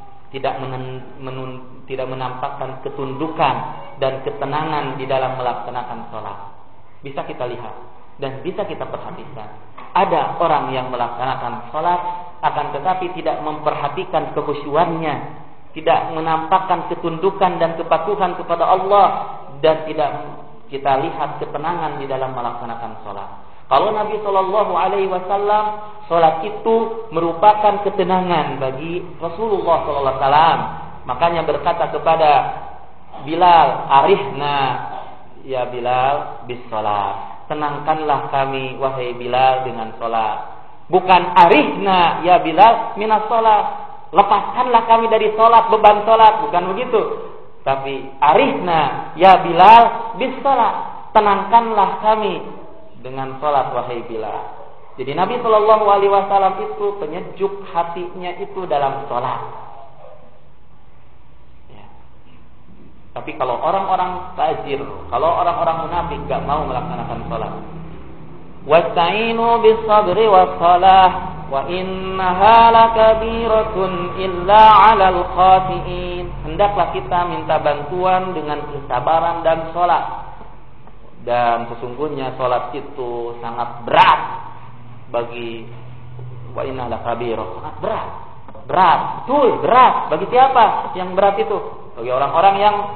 tidak menampakkan ketundukan dan ketenangan di dalam melaksanakan sholat. Bisa kita lihat dan bisa kita perhatikan. Ada orang yang melaksanakan sholat, akan tetapi tidak memperhatikan kekhusyuannya, tidak menampakkan ketundukan dan kepatuhan kepada Allah, dan tidak kita lihat ketenangan di dalam melaksanakan sholat. Kalau Nabi SAW, sholat itu merupakan ketenangan bagi Rasulullah SAW. Makanya berkata kepada Bilal, arihna ya Bilal bis sholat. Tenangkanlah kami wahai Bilal dengan sholat. Bukan arihna ya Bilal minas sholat. Lepaskanlah kami dari sholat, beban sholat. Bukan begitu. Tapi arihna ya Bilal bis sholat. Tenangkanlah kami dengan sholat wahai Bilal. Jadi Nabi SAW itu penyejuk hatinya itu dalam sholat. Ya. Tapi kalau orang-orang fajir, kalau orang-orang munafik gak mau melaksanakan sholat. Wasta'inu bis sabri was salah wa innaha lakabiratun illa 'alal khashiin. Hendaklah kita minta bantuan dengan kesabaran dan sholat. Dan sesungguhnya sholat itu sangat berat bagi wa inna lakabirah, sangat berat. Berat, betul, berat. Bagi siapa yang berat itu? Bagi orang-orang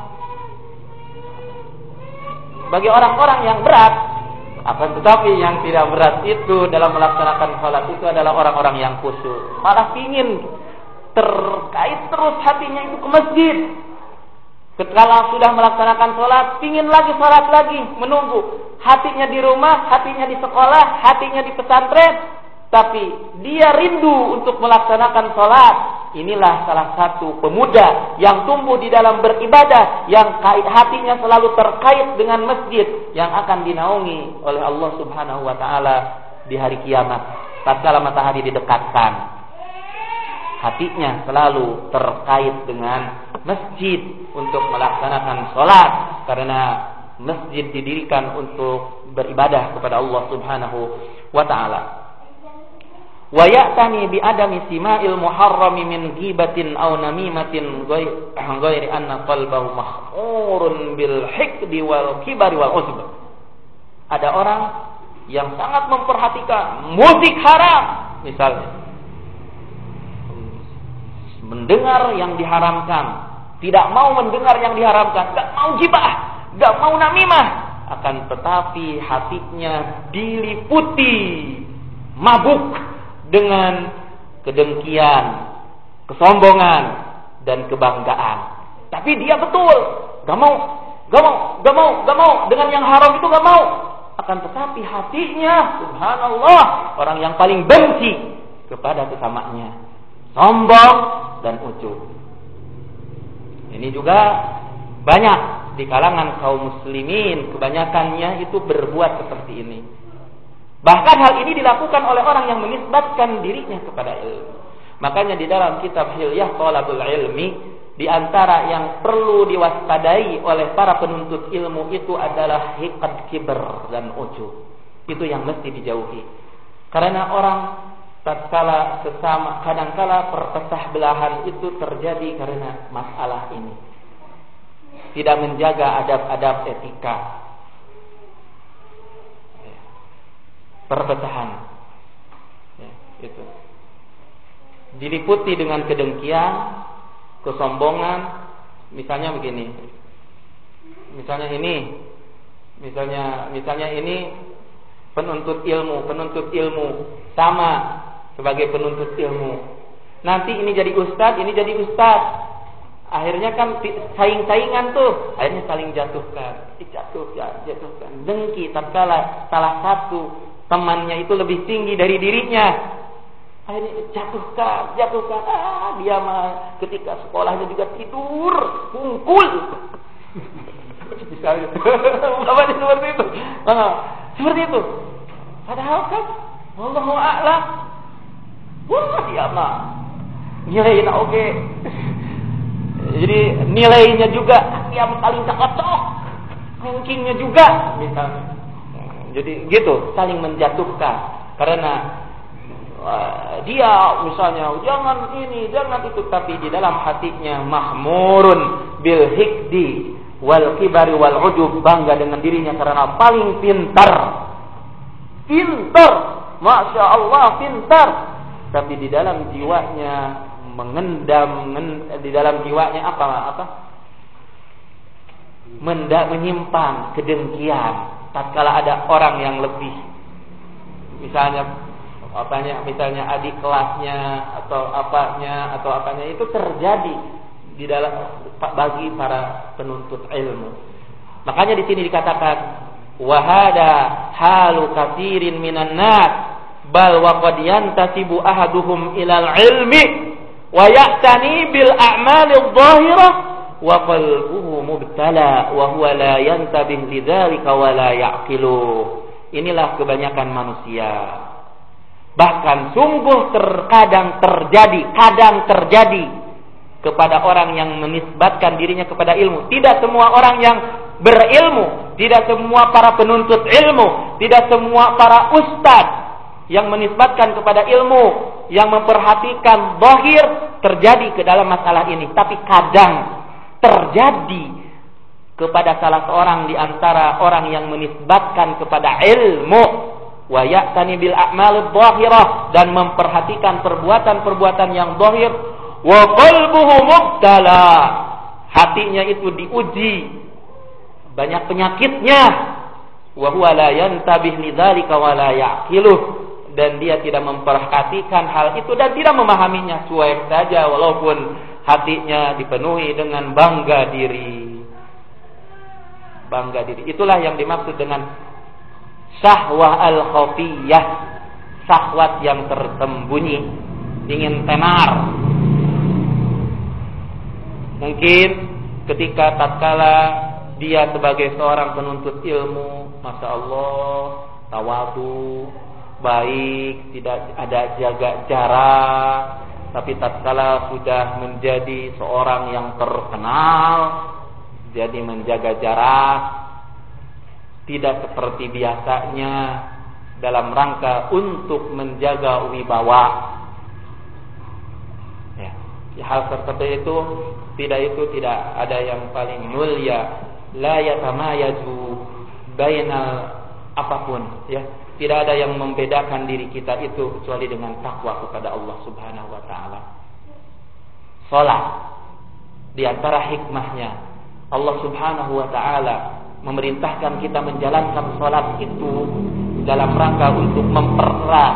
yang berat. Akan tetapi yang tidak berat itu dalam melaksanakan sholat itu adalah orang-orang yang khusyuk. Malah ingin terkait terus hatinya itu ke masjid. Ketika sudah melaksanakan sholat, ingin lagi sholat lagi, menunggu. Hatinya di rumah, hatinya di sekolah, hatinya di pesantren, tapi dia rindu untuk melaksanakan sholat. Inilah salah satu pemuda yang tumbuh di dalam beribadah, yang hatinya selalu terkait dengan masjid, yang akan dinaungi oleh Allah Subhanahu wa Ta'ala di hari kiamat. Tatkala matahari didekatkan, hatinya selalu terkait dengan masjid untuk melaksanakan sholat, karena masjid didirikan untuk beribadah kepada Allah Subhanahu wa Ta'ala. Wa ya'tani bi adami sima'il muharrami min ghibatin aw namimatin ghairi anna qalbahu mahmurun bil hikdi wal kibari wal uzb. Ada orang yang sangat memperhatikan musik haram misalnya, mendengar yang diharamkan, tidak mau mendengar yang diharamkan, gak mau gibah, gak mau namimah, akan tetapi hatinya diliputi mabuk dengan kedengkian, kesombongan dan kebanggaan. Tapi dia betul gak mau dengan yang haram itu gak mau. Akan tetapi hatinya, subhanallah, orang yang paling benci kepada sesamanya, sombong dan ujub. Ini juga banyak di kalangan kaum muslimin, kebanyakannya itu berbuat seperti ini. Bahkan hal ini dilakukan oleh orang yang menisbatkan dirinya kepada ilmu. Makanya di dalam kitab Hilyah Thalabul Ilmi, di antara yang perlu diwaspadai oleh para penuntut ilmu itu adalah hiqad, kibr dan ujub. Itu yang mesti dijauhi. Karena orang tatkala sesama, kadangkala perpecah belahan itu terjadi karena masalah ini. Tidak menjaga adab-adab etika. Perpecahan. Ya, itu. Diliputi dengan kedengkian, kesombongan. Misalnya begini. Misalnya ini penuntut ilmu sama sebagai penuntut ilmu. Nanti ini jadi ustaz, ini jadi ustaz. Akhirnya kan saing-saingan tuh, akhirnya saling jatuhkan, jatuhkan. Dengki tatkala salah satu temannya itu lebih tinggi dari dirinya, akhirnya jatuhkan. Dia mah ketika sekolahnya juga tidur, bungkul. Misalnya, seperti itu. Seperti itu. Padahal kan Wallahu a'lam. Wah, dia mah nilainya oke. Jadi nilainya juga yang paling cocok, rankingnya juga misalnya. Jadi gitu, saling menjatuhkan karena dia misalnya jangan ini, jangan itu, tapi di dalam hatinya mahmurun bil hikdi wal kibari wal ujub, bangga dengan dirinya karena paling pintar, masya Allah pintar, tapi di dalam jiwanya di dalam jiwanya menyimpan kedengkian. Tatkala ada orang yang lebih, misalnya adik kelasnya atau apanya itu terjadi di dalam bagi para penuntut ilmu. Makanya di sini dikatakan wahada halu katsirin minan nas bal wa qad yantasibu ahaduhum ilal ilmi wa ya'tani bil a'malidh dhahirah wa qalbuhu mubtala wa huwa la yantabih lidzalika wa la ya'qilu. Inilah kebanyakan manusia. Bahkan sungguh kadang terjadi kepada orang yang menisbatkan dirinya kepada ilmu. Tidak semua orang yang berilmu, tidak semua para penuntut ilmu, tidak semua para ustadz yang menisbatkan kepada ilmu, yang memperhatikan zahir terjadi ke dalam masalah ini. Tapi kadang terjadi kepada salah seorang di antara orang yang menisbatkan kepada ilmu, wa ya'tani bil a'malidh dhahirah, dan memperhatikan perbuatan-perbuatan yang zahir, wa qalbuhu mubtala, hatinya itu diuji banyak penyakitnya, wa huwa la yantabih lidzalika wa la ya'qiluh, dan dia tidak memperhatikan hal itu dan tidak memahaminya, cuek saja walaupun hatinya dipenuhi dengan bangga diri. Itulah yang dimaksud dengan syahwah al-khafiyah, syahwat yang tersembunyi, ingin tenar. Mungkin ketika tatkala dia sebagai seorang penuntut ilmu, masya Allah, tawadu, baik, tidak ada jaga jarak, tapi tatkala sudah menjadi seorang yang terkenal, jadi menjaga jarak, tidak seperti biasanya dalam rangka untuk menjaga wibawa. Ya, hal seperti itu tidak ada yang paling mulia. La yatamayaju bainal apapun, ya. Tidak ada yang membedakan diri kita itu kecuali dengan takwa kepada Allah Subhanahu wa taala. Salat di antara hikmahnya Allah Subhanahu wa taala memerintahkan kita menjalankan salat itu dalam rangka untuk mempererat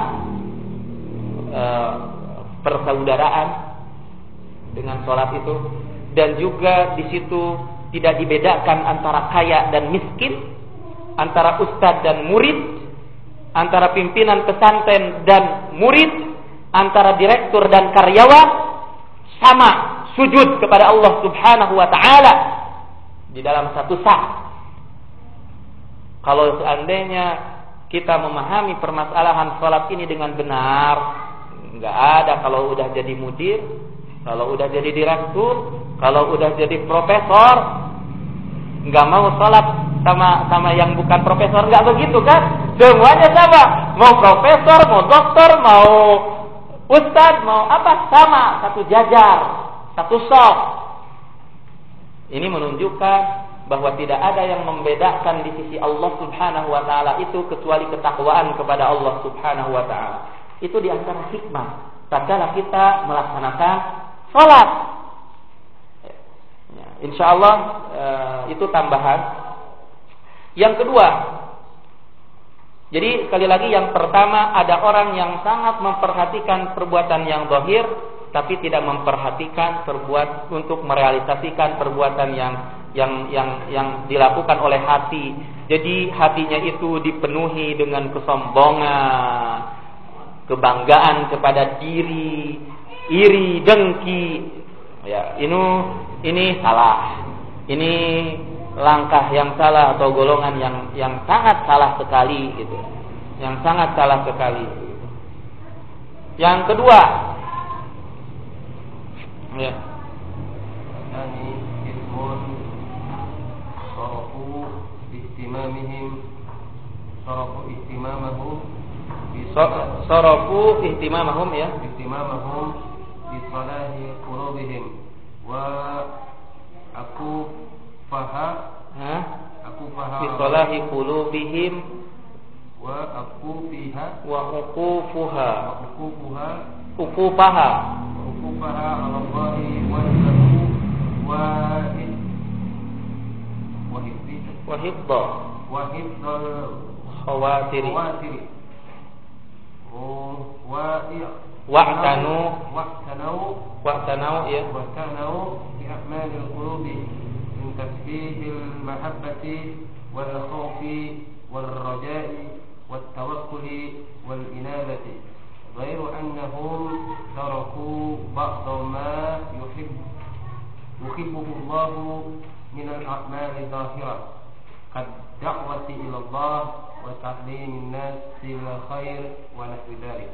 persaudaraan dengan salat itu, dan juga di situ tidak dibedakan antara kaya dan miskin, antara ustadz dan murid, antara pimpinan pesantren dan murid, antara direktur dan karyawan, sama sujud kepada Allah Subhanahu wa taala di dalam satu saf. Kalau seandainya kita memahami permasalahan salat ini dengan benar, enggak ada kalau udah jadi mudir, kalau udah jadi direktur, kalau udah jadi profesor enggak mau salat sama yang bukan profesor, enggak begitu kan? Semuanya sama, mau profesor, mau dokter, mau ustadz, mau apa, sama, satu jajar, satu saf. Ini menunjukkan bahwa tidak ada yang membedakan di sisi Allah Subhanahu wa taala itu kecuali ketakwaan kepada Allah Subhanahu wa taala. Itu di antara hikmah tatkala kita melaksanakan salat. Ya, insyaallah itu tambahan. Yang kedua, jadi sekali lagi yang pertama, ada orang yang sangat memperhatikan perbuatan yang zahir, tapi tidak memperhatikan untuk merealisasikan perbuatan yang dilakukan oleh hati. Jadi hatinya itu dipenuhi dengan kesombongan, kebanggaan kepada diri, iri, dengki. Ya, ini salah. Ini langkah yang salah atau golongan yang sangat salah sekali gitu. Yang sangat salah sekali. Yang kedua, ya. الثاني اسم صرفوا اهتمامهم ya بصلاح قلوبهم وأكفها بصلاح قلوبهم وعقوفها على الله وحفظ الخواطر واعتنوا بأعمال القلوب من تسبيح المحبة والخوف والرجاء والتوكل والإنابة غير أنهم تركوا بعض ما يحبه الله من الأعمال الظاهرة كالدعوة إلى الله وتعليم الناس الخير ونحو ذلك.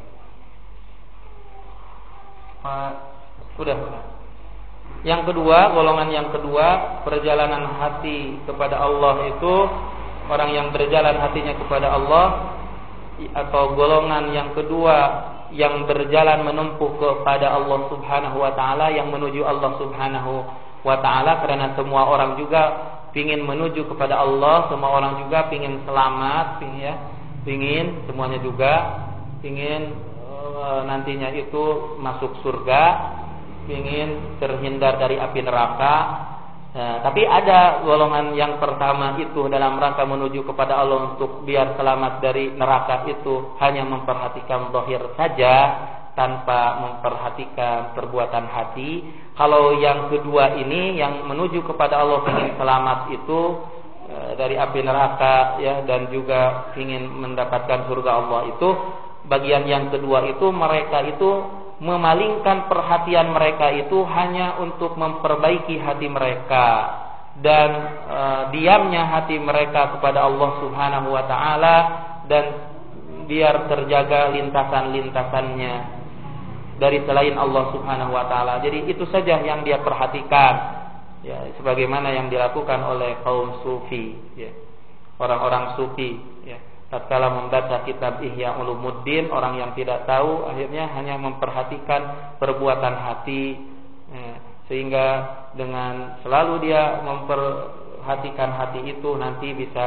Sudah. Yang kedua, golongan yang kedua, perjalanan hati kepada Allah itu orang yang berjalan hatinya kepada Allah, atau golongan yang kedua yang berjalan menempuh kepada Allah Subhanahu wa taala, yang menuju Allah Subhanahu wa taala, karena semua orang juga ingin menuju kepada Allah, semua orang juga ingin selamat, ingin semuanya juga ingin nantinya itu masuk surga, ingin terhindar dari api neraka. Tapi ada golongan yang pertama itu dalam rangka menuju kepada Allah untuk biar selamat dari neraka itu hanya memperhatikan zahir saja tanpa memperhatikan perbuatan hati. Kalau yang kedua ini yang menuju kepada Allah ingin selamat itu dari api neraka ya, dan juga ingin mendapatkan surga Allah, itu bagian yang kedua itu mereka itu memalingkan perhatian mereka itu hanya untuk memperbaiki hati mereka dan diamnya hati mereka kepada Allah Subhanahu wa taala, dan biar terjaga lintasan-lintasannya dari selain Allah Subhanahu wa taala. Jadi itu saja yang dia perhatikan, ya, sebagaimana yang dilakukan oleh kaum sufi, ya, orang-orang sufi, ya. Tatkala membaca kitab Ihya Ulumuddin, orang yang tidak tahu akhirnya hanya memperhatikan perbuatan hati, sehingga dengan selalu dia memperhatikan hati itu nanti bisa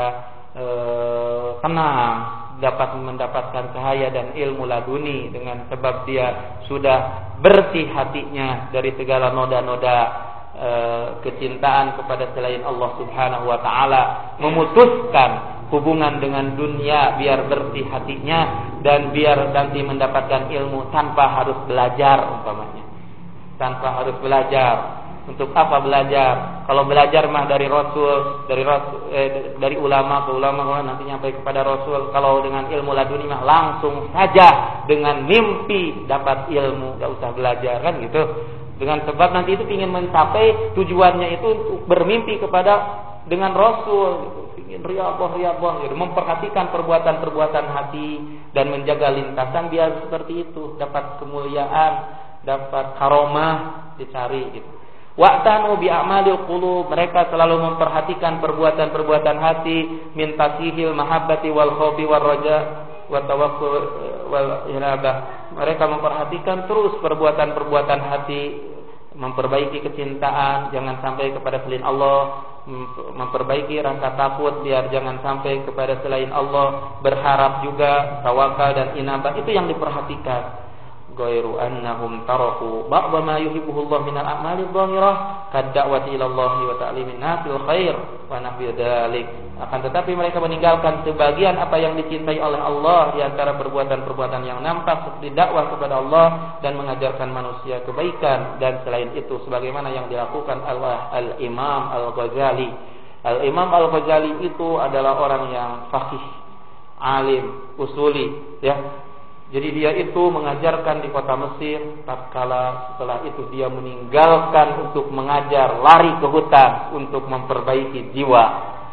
tenang, dapat mendapatkan cahaya dan ilmu laduni, dengan sebab dia sudah bersih hatinya dari segala noda-noda kecintaan kepada selain Allah Subhanahu wa taala, memutuskan hubungan dengan dunia biar bersih hatinya, dan biar nanti mendapatkan ilmu tanpa harus belajar, umpamanya tanpa harus belajar. Untuk apa belajar? Kalau belajar mah dari Rasul, dari ulama ke ulama, nanti nyampai kepada Rasul. Kalau dengan ilmu laduni mah langsung saja dengan mimpi dapat ilmu, enggak usah belajar, kan gitu. Dengan sebab nanti itu ingin mencapai tujuannya itu untuk bermimpi kepada dengan Rasul, gitu. Ingin riyadhah, gitu. Memperhatikan perbuatan-perbuatan hati dan menjaga lintasan biar seperti itu, dapat kemuliaan, dapat karomah dicari, gitu. Wa'tanu bi a'malil qulub, mereka selalu memperhatikan perbuatan-perbuatan hati, min tasihil mahabbati wal khaufi war raja wa tawakkul wal inabah. Mereka memperhatikan terus perbuatan-perbuatan hati, memperbaiki kecintaan jangan sampai kepada selain Allah, memperbaiki rasa takut biar jangan sampai kepada selain Allah, berharap juga, tawakal dan inabah, itu yang diperhatikan. Ghairu annahum taraku ba'd ma yuhibbuhu Allah min al-a'mali adh-dhahirah kad-da'wati ila Allah wa ta'limin nasil khair wa nahwi dzalik. Akan tetapi mereka meninggalkan sebagian apa yang dicintai oleh Allah di antara perbuatan-perbuatan yang nampak, seperti dakwah kepada Allah dan mengajarkan manusia kebaikan, dan selain itu sebagaimana yang dilakukan Al-Imam Al-Ghazali. Al-Imam Al-Ghazali itu adalah orang yang faqih, alim, usuli, ya. Jadi dia itu mengajarkan di kota Mesir. Tatkala setelah itu dia meninggalkan untuk mengajar, lari ke hutan untuk memperbaiki jiwa.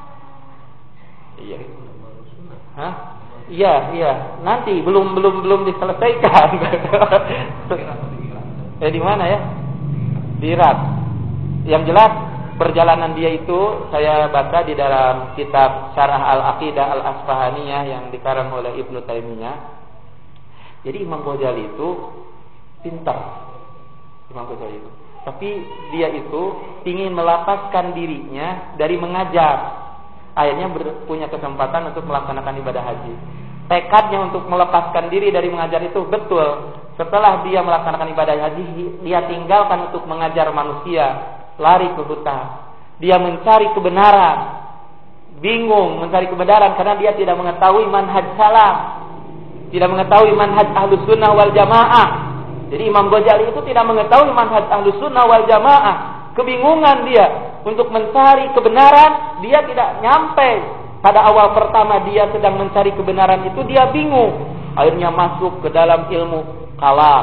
Iya. Hah? Iya. Nanti belum diselesaikan. Di mana ya? Di Irak. Yang jelas perjalanan dia itu saya baca di dalam kitab Syarah Al-Aqidah Al-Asfahaniyah yang dikarang oleh Ibnu Taimiyah. Jadi Imam Ghazali itu pintar, Imam Ghazali itu. Tapi dia itu ingin melepaskan dirinya dari mengajar. Akhirnya punya kesempatan untuk melaksanakan ibadah haji. Tekadnya untuk melepaskan diri dari mengajar itu betul. Setelah dia melaksanakan ibadah haji, dia tinggalkan untuk mengajar manusia, lari ke hutan. Dia mencari kebenaran, bingung mencari kebenaran karena dia tidak mengetahui manhaj salaf, tidak mengetahui manhaj Ahlus Sunnah wal Jamaah. Jadi Imam Ghazali itu tidak mengetahui manhaj Ahlus Sunnah wal Jamaah. Kebingungan dia untuk mencari kebenaran, dia tidak nyampe. Pada awal pertama dia sedang mencari kebenaran itu dia bingung. Akhirnya masuk ke dalam ilmu kalam,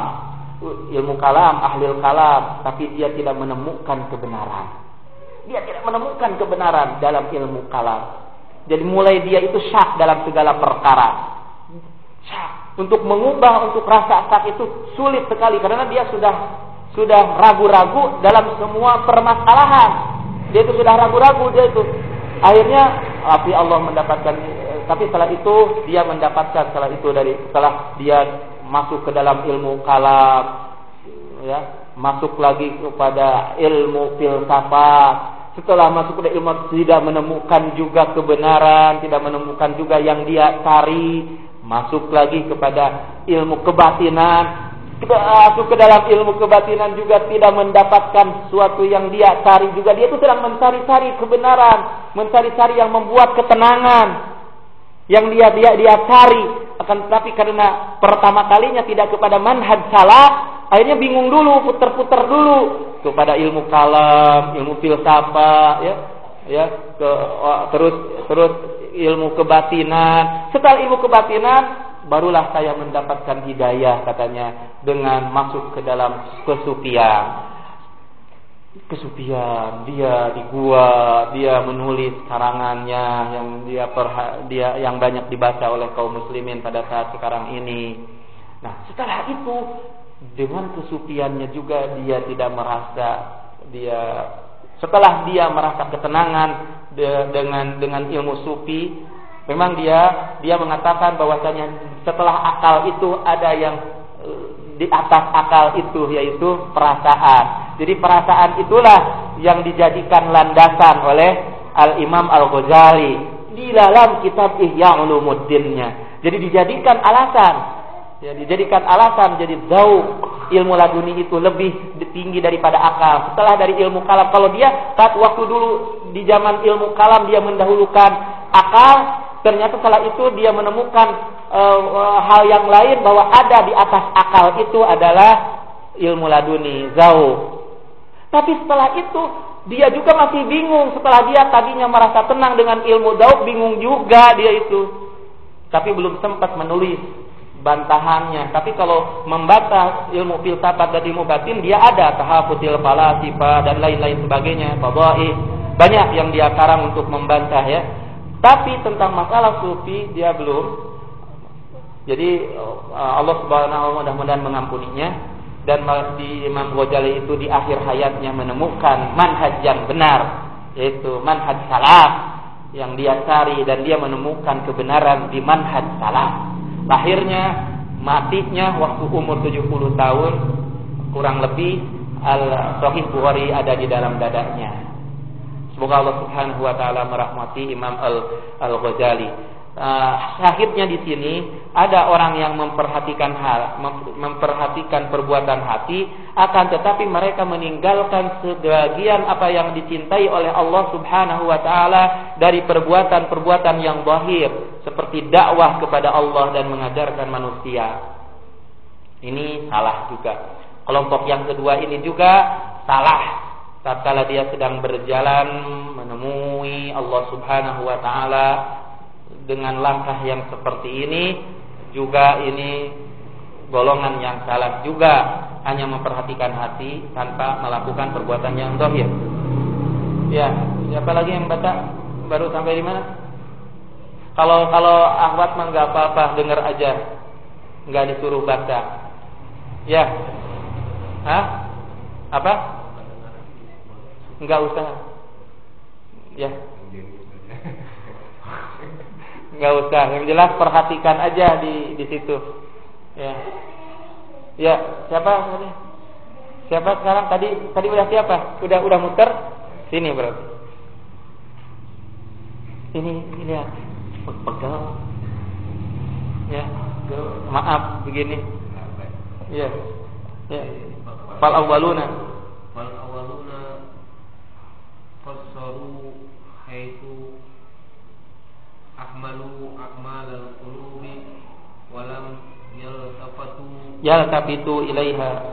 ahlil kalam, tapi dia tidak menemukan kebenaran. Dia tidak menemukan kebenaran dalam ilmu kalam. Jadi mulai dia itu syak dalam segala perkara. Syak. Untuk mengubah, untuk rasa syak itu sulit sekali karena dia sudah ragu-ragu dalam semua permasalahan. Dia itu sudah ragu-ragu dia itu. Akhirnya tapi Allah mendapatkan, tapi setelah itu dia mendapatkan setelah dia masuk ke dalam ilmu kalam, ya, masuk lagi kepada ilmu filsafat. Setelah masuk ke ilmu tidak menemukan juga kebenaran, tidak menemukan juga yang dia cari, masuk lagi kepada ilmu kebatinan. Masuk ke dalam ilmu kebatinan juga tidak mendapatkan sesuatu yang dia cari juga. Dia itu sedang mencari-cari kebenaran, mencari-cari yang membuat ketenangan yang dia cari. Akan tetapi karena pertama kalinya tidak kepada manhaj salaf, akhirnya bingung dulu, putar-putar dulu kepada ilmu kalam, ilmu filsafat, terus ilmu kebatinan. Setelah ilmu kebatinan, barulah saya mendapatkan hidayah katanya dengan masuk ke dalam kesufian. Dia di gua, dia menulis karangannya yang yang banyak dibaca oleh kaum muslimin pada saat sekarang ini. Nah, setelah itu dengan kesufiannya juga dia tidak merasa setelah dia merasa ketenangan dengan ilmu sufi, memang dia mengatakan bahwasanya setelah akal itu ada yang di atas akal itu, yaitu perasaan. Jadi perasaan itulah yang dijadikan landasan oleh Al-Imam Al-Ghazali di dalam kitab Ihya Ulumuddin-nya. Jadi dijadikan alasan, jadi dzauq ilmu laduni itu lebih tinggi daripada akal. Setelah dari ilmu kalam, kalau dia saat waktu dulu di zaman ilmu kalam dia mendahulukan akal, ternyata setelah itu dia menemukan hal yang lain bahwa ada di atas akal itu adalah ilmu laduni, dzauq. Tapi setelah itu dia juga masih bingung. Setelah dia tadinya merasa tenang dengan ilmu dzauq, bingung juga dia itu. Tapi belum sempat menulis bantahannya. Tapi kalau membaca ilmu filsafat dan ilmu batin, dia ada tahafutil falasifa dan lain-lain sebagainya, fadhaih. Banyak yang dia karang untuk membantah ya. Tapi tentang masalah sufi dia belum. Jadi Allah Subhanahu wa taala mudah-mudahan mengampuninya. Dan di Imam Ghazali itu di akhir hayatnya menemukan manhaj yang benar, yaitu manhaj salaf yang dia cari, dan dia menemukan kebenaran di manhaj salaf. Lahirnya, matinya waktu umur 70 tahun kurang lebih. Al-Sahih Bukhari ada di dalam dadanya. Semoga Allah Subhanahu wa taala merahmati Imam Al-Ghazali. Syahidnya di sini ada orang yang memperhatikan perbuatan hati, akan tetapi mereka meninggalkan sebagian apa yang dicintai oleh Allah Subhanahu wa taala dari perbuatan-perbuatan yang zahir, seperti dakwah kepada Allah dan mengajarkan manusia. Ini salah juga. Kelompok yang kedua ini juga salah. Tatkala dia sedang berjalan menemui Allah Subhanahu wa taala dengan langkah yang seperti ini, juga ini golongan yang salah juga, hanya memperhatikan hati tanpa melakukan perbuatan yang zahir. Ya, siapa lagi yang baca? Baru sampai di mana? Kalau akhwat mah enggak apa-apa, dengar aja. Enggak disuruh baca. Ya. Hah? Apa? Enggak usah. Ya. Enggak usah. Yang jelas perhatikan aja di situ. Ya. Ya, siapa tadi? Siapa sekarang? Tadi udah siapa? Udah muter? Sini berarti. Ini lihat. Pegal. Ya. Maaf begini. Ya. Ya. Fal awwaluna fassaru haitsu ahmalu a'malal qulubi walam yaltafitu ilaiha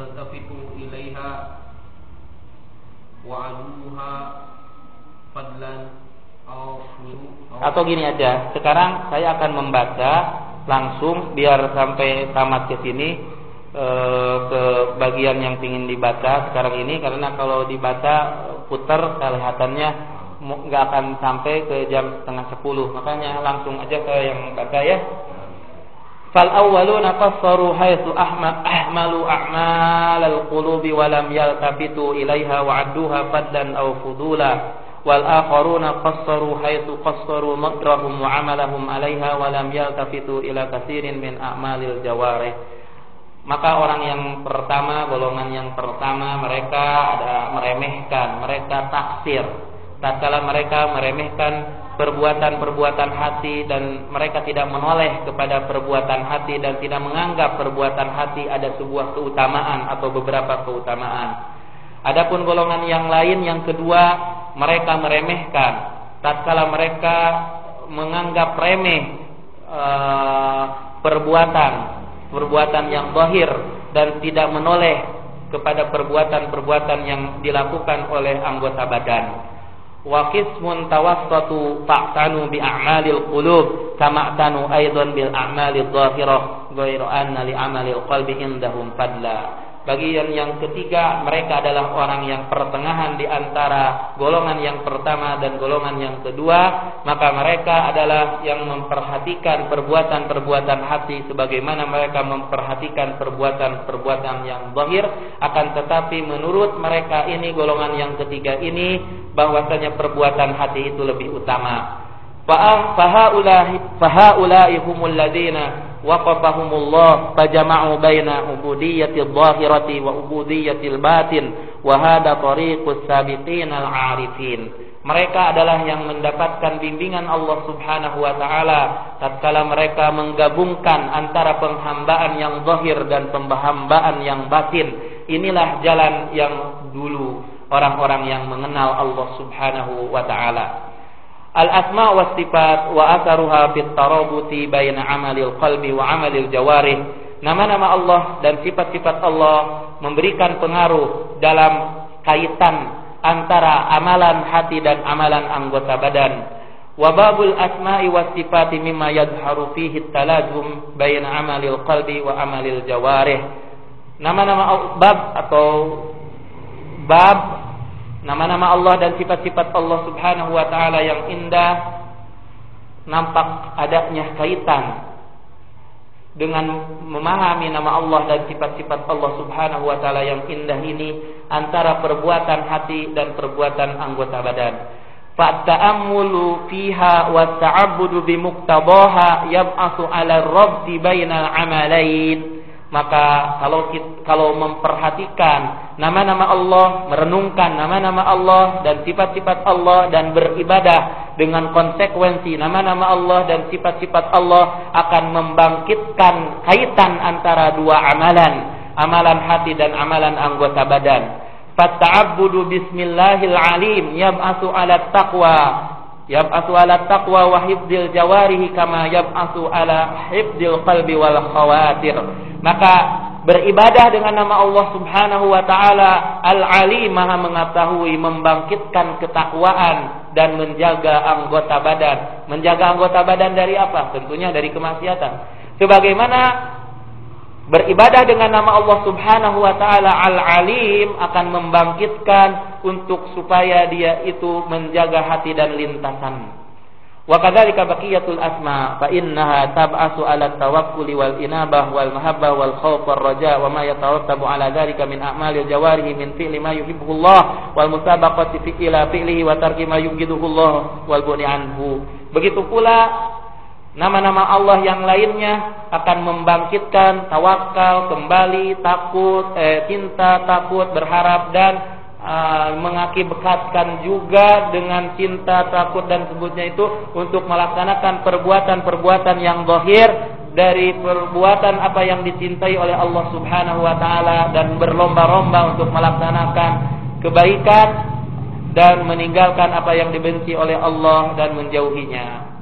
wa'aluha fadlan atau gini aja. Sekarang saya akan membaca langsung biar sampai tamat ke sini, ke bagian yang ingin dibaca sekarang ini, karena kalau dibaca putar kelihatannya nggak akan sampai ke jam 9:30. Makanya langsung aja ke yang baca ya. Fal awwaluna qassaru haitsu ahmalu a'malal qulubi wa lam yaltafitu ilaiha wa'adduha fadlan aw fudula wal akharuna qassaru haitsu qassaru madrahum wa 'amalahum 'alaiha wa lam yaltafitu ila katsirin min a'malil jawarih. Maka orang yang pertama, golongan yang pertama, mereka ada meremehkan, mereka taksir. Tatkala mereka meremehkan perbuatan-perbuatan hati dan mereka tidak menoleh kepada perbuatan hati dan tidak menganggap perbuatan hati ada sebuah keutamaan atau beberapa keutamaan. Adapun golongan yang lain yang kedua, mereka meremehkan. Tatkala mereka menganggap remeh perbuatan yang zahir dan tidak menoleh kepada perbuatan-perbuatan yang dilakukan oleh anggota badan. Wa qismun tawassatu ta'tanu bi a'malil qulub kama ta'tanu aidan bil a'malidh dhahirah ghairu anna li 'amalil qalbi indahum fadla. Bagian yang ketiga, mereka adalah orang yang pertengahan di antara golongan yang pertama dan golongan yang kedua. Maka mereka adalah yang memperhatikan perbuatan-perbuatan hati sebagaimana mereka memperhatikan perbuatan-perbuatan yang zahir. Akan tetapi menurut mereka ini, golongan yang ketiga ini, bahwasanya perbuatan hati itu lebih utama. Fahaula'i humul ladina waqafahumullah fajama'u baina ubudiyyatil zahirati wa ubudiyyatil batin wa hada tariqus sabiqinal 'arifin. Mereka adalah yang mendapatkan bimbingan Allah Subhanahu wa taala tatkala mereka menggabungkan antara penghambaan yang zahir dan penghambaan yang batin. Inilah jalan yang dulu orang-orang yang mengenal Allah Subhanahu wa taala. Al-asma' was sifat wa atharuha fit tarabuti baina amalil qalbi wa amalil jawarih. Nama-nama Allah dan sifat-sifat Allah memberikan pengaruh dalam kaitan antara amalan hati dan amalan anggota badan. Wa babul asma'i was sifati mimma yadhharu fihi at-talazum baina amalil qalbi wa amalil jawarih. Nama-nama nama-nama Allah dan sifat-sifat Allah Subhanahu wa taala yang indah, nampak adanya kaitan dengan memahami nama Allah dan sifat-sifat Allah Subhanahu wa taala yang indah ini antara perbuatan hati dan perbuatan anggota badan. Fata'ammulu fiha wa ta'abbudu bi muqtadaha yab'atsu 'ala ar-rabti bainal 'amalain. Maka kalau memperhatikan nama-nama Allah, merenungkan nama-nama Allah dan sifat-sifat Allah dan beribadah dengan konsekuensi nama-nama Allah dan sifat-sifat Allah akan membangkitkan kaitan antara dua amalan hati dan amalan anggota badan. Fata'abbudu bismillahil alim yab'atsu 'ala taqwa wa hifdzil jawarihi kama yab'atsu 'ala hifdzil qalbi wal khawatir. Maka beribadah dengan nama Allah Subhanahu wa taala Al-Alim, Maha mengetahui, membangkitkan ketakwaan dan menjaga anggota badan. Menjaga anggota badan dari apa? Tentunya dari kemaksiatan. Sebagaimana beribadah dengan nama Allah Subhanahu wa taala Al-Alim akan membangkitkan untuk supaya dia itu menjaga hati dan lintasan. Wa kadzalika baqiyatul asma fa innaha tab'asu 'ala tawakkuli wal inabah wal mahabbah wal khauf war raja wa ma yatarattabu 'ala dzalika min a'malil jawarihi min fi'li ma yuhibbuhullah wal musabaqati fi ila fi'lihi wa tarki ma yubghiduhullah wal bu'di anhu. Begitu pula nama-nama Allah yang lainnya akan membangkitkan tawakal, kembali, takut, cinta, takut, berharap dan mengakibatkan juga dengan cinta, takut dan sebutnya itu untuk melaksanakan perbuatan-perbuatan yang zahir dari perbuatan apa yang dicintai oleh Allah Subhanahu wa taala dan berlomba-lomba untuk melaksanakan kebaikan dan meninggalkan apa yang dibenci oleh Allah dan menjauhinya.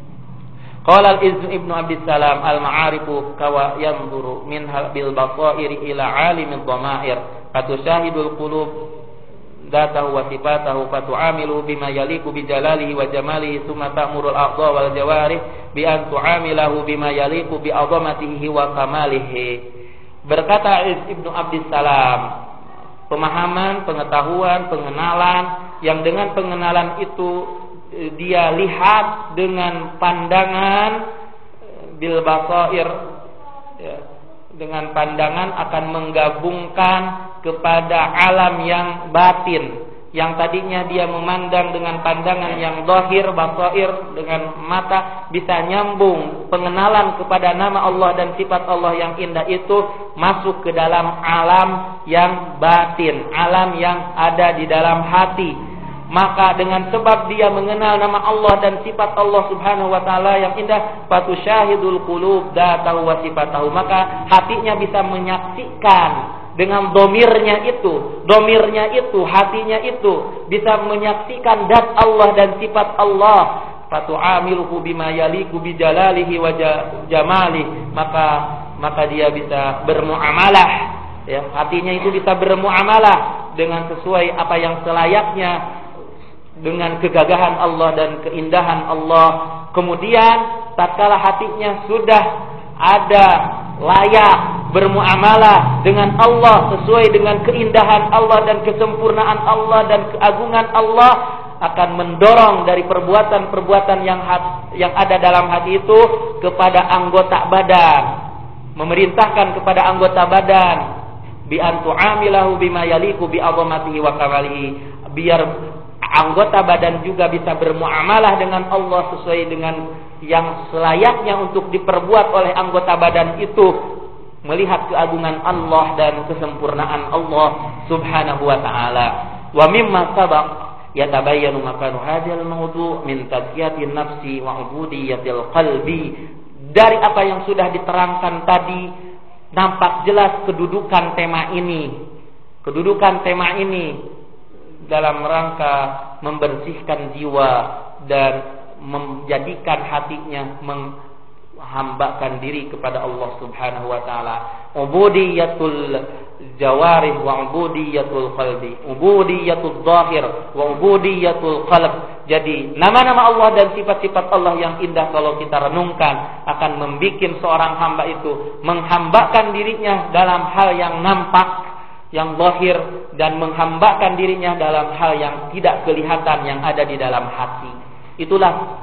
Qala al-Izz ibnu Abi Salam al-ma'arifu kawa yanzuru min bil basairi ila alimid dhamair fatushahidul qulub datahu wa sifatahu fatu'amilu bima yaliku bi jalalihi wa jamalihi thumma ta'murul a'dha wal jawarih bi an tu'amilahu bima yaliku bi 'azamatihi wa kamalihi. Berkata Izz ibnu Abdis Salam, pemahaman, pengetahuan, pengenalan yang dengan pengenalan itu dia lihat dengan pandangan bil basair, ya, dengan pandangan akan menggabungkan kepada alam yang batin, yang tadinya dia memandang dengan pandangan yang zahir, basair, dengan mata, bisa nyambung pengenalan kepada nama Allah dan sifat Allah yang indah itu masuk ke dalam alam yang batin, alam yang ada di dalam hati. Maka dengan sebab dia mengenal nama Allah dan sifat Allah Subhanahu wa taala yang indah, fatusyahidul qulub datahu wa sifatahu, maka hatinya bisa menyaksikan dengan domirnya itu, hatinya itu bisa menyaksikan zat Allah dan sifat Allah. Fatu'amiluhu bima yaliku bi jalalihi wa jamalih, maka dia bisa bermuamalah, ya, hatinya itu bisa bermuamalah dengan sesuai apa yang selayaknya dengan kegagahan Allah dan keindahan Allah. Kemudian tatkala hatinya sudah ada layak bermuamalah dengan Allah sesuai dengan keindahan Allah dan kesempurnaan Allah dan keagungan Allah, akan mendorong dari perbuatan-perbuatan yang ada dalam hati itu kepada anggota badan, memerintahkan kepada anggota badan bi an tu'amilahu bima yaliku bi 'azamatihi wa kamalihi, biar anggota badan juga bisa bermuamalah dengan Allah sesuai dengan yang selayaknya untuk diperbuat oleh anggota badan itu, melihat keagungan Allah dan kesempurnaan Allah Subhanahu wa taala. Wa mimma sabaq yatabayyanu makanu hadzal mawdu' min tazkiyatin nafsi wa ubudiyatil qalbi. Dari apa yang sudah diterangkan tadi nampak jelas kedudukan tema ini. Kedudukan tema ini dalam rangka membersihkan jiwa dan menjadikan hatinya menghambakan diri kepada Allah Subhanahu wa taala. Ubudiyatul jawarih wa ubudiyatul qalbi, ubudiyatul zahir wa ubudiyatul qalb. Jadi nama-nama Allah dan sifat-sifat Allah yang indah kalau kita renungkan akan membikin seorang hamba itu menghambakan dirinya dalam hal yang nampak, yang zahir, dan menghambakan dirinya dalam hal yang tidak kelihatan yang ada di dalam hati. Itulah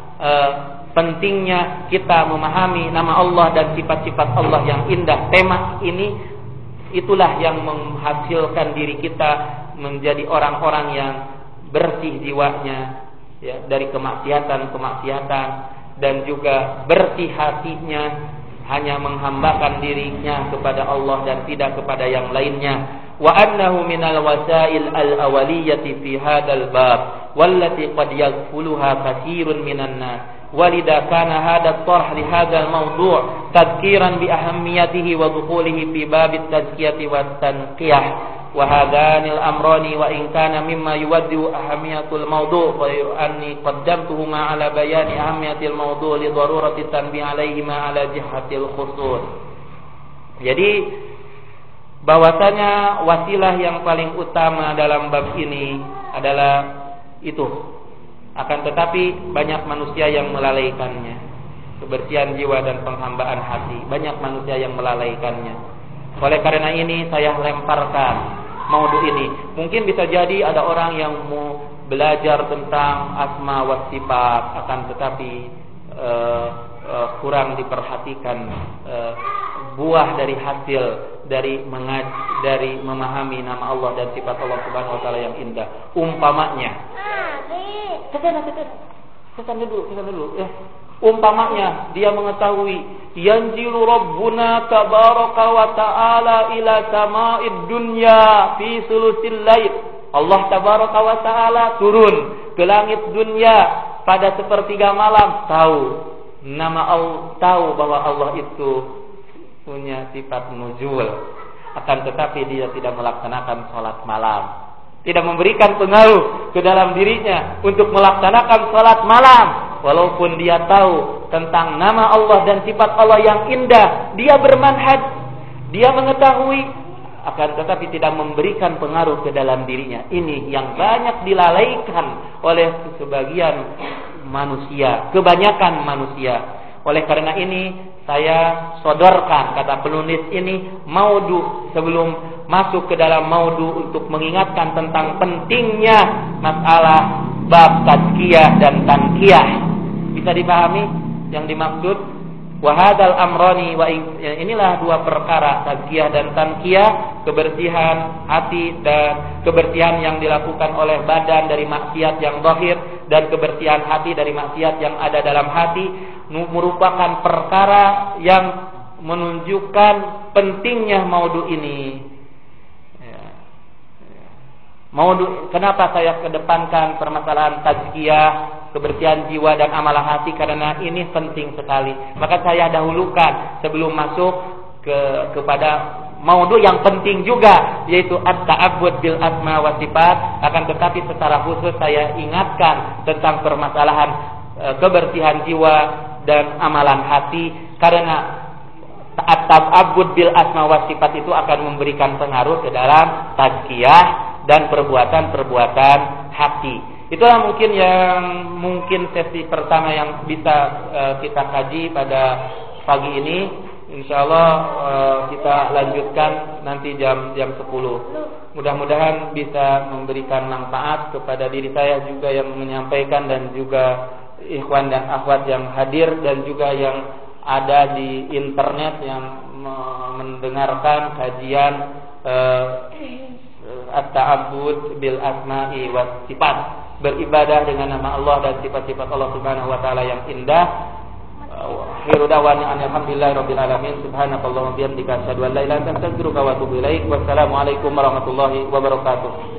pentingnya kita memahami nama Allah dan sifat-sifat Allah yang indah. Tema ini itulah yang menghasilkan diri kita menjadi orang-orang yang bersih jiwanya, ya, dari kemaksiatan dan juga bersih hatinya, hanya menghambakan dirinya kepada Allah dan tidak kepada yang lainnya. Wa annahu minal wasail al-awaliyyati fi hadzal bab wallati qad yaghfuluha katsirun minan nas walidha kana hadha at-tarh li hadzal mawdu' tadhkiran bi ahammiyatihi wa dukhulihi fi bab at-tazkiyati wat tanqiyah wa hadani al-amrani wa in kana mimma yuwaddi'u ahammiyatul mawdu' fa anni qaddamtuhuma ala bayani ahammiyatil mawdu' li darurati tanbih alaihima ala jihatil khusus. Jadi bahwasanya wasilah yang paling utama dalam bab ini adalah itu. Akan tetapi banyak manusia yang melalaikannya. Kebersihan jiwa dan penghambaan hati, banyak manusia yang melalaikannya. Oleh karena ini saya lemparkan maudhu ini. Mungkin bisa jadi ada orang yang mau belajar tentang asma wa sifat, akan tetapi kurang diperhatikan buah dari hasil dari memahami nama Allah dan sifat Allah Subhanahu wa taala yang indah. Umpamanya, Setan dulu ya. Umpamanya dia mengetahui yanzilu rabbuna tabaraka wa ta'ala ila sama'id dunya fi sulusil lail. Allah tabaraka wa ta'ala turun ke langit dunia pada sepertiga malam. Tahu bahwa Allah itu punya sifat nuzul. Akan tetapi dia tidak melaksanakan salat malam. Tidak memberikan pengaruh ke dalam dirinya untuk melaksanakan salat malam. Walaupun dia tahu tentang nama Allah dan sifat Allah yang indah, dia bermanhaj, dia mengetahui, akan tetapi tidak memberikan pengaruh ke dalam dirinya. Ini yang banyak dilalaikan oleh sebagian manusia, kebanyakan manusia. Oleh karena ini saya sodorkan, kata penulis ini, maudu sebelum masuk ke dalam maudu untuk mengingatkan tentang pentingnya masalah bab tazkiyah dan tanqiyah. Bisa dipahami yang dimaksud? Wahadal amrani inilah dua perkara, tazkiyah dan tanqiyah, kebersihan hati dan kebersihan yang dilakukan oleh badan dari maksiat yang zahir dan kebersihan hati dari maksiat yang ada dalam hati, merupakan perkara yang menunjukkan pentingnya maudu ini. Maudu, kenapa saya kedepankan permasalahan tazkiyah, kebersihan jiwa dan amalan hati, karena ini penting sekali. Maka saya dahulukan sebelum masuk kepada maudu yang penting juga, yaitu at-ta'abbud bil asma wa sifat. Akan tetapi secara khusus saya ingatkan tentang permasalahan kebersihan jiwa dan amalan hati, karena at-ta'abbud bil asma wa sifat itu akan memberikan pengaruh ke dalam tazkiyah dan perbuatan-perbuatan hati. Itulah mungkin sesi pertama yang bisa kita kaji pada pagi ini. Insyaallah kita lanjutkan nanti jam 10. Mudah-mudahan bisa memberikan manfaat kepada diri saya juga yang menyampaikan, dan juga ikhwan dan akhwat yang hadir, dan juga yang ada di internet yang mendengarkan kajian at-ta'abbud bil asma'i was sifat, beribadah dengan nama Allah dan sifat-sifat Allah Subhanahu wa taala yang indah. Akhiru da'wana alhamdulillahirabbil alamin. Subhanakallahumma bihamdika asyhadu an la ilaha illa anta astaghfiruka wa atubu ilaik. Wassalamu alaikum warahmatullahi wabarakatuh.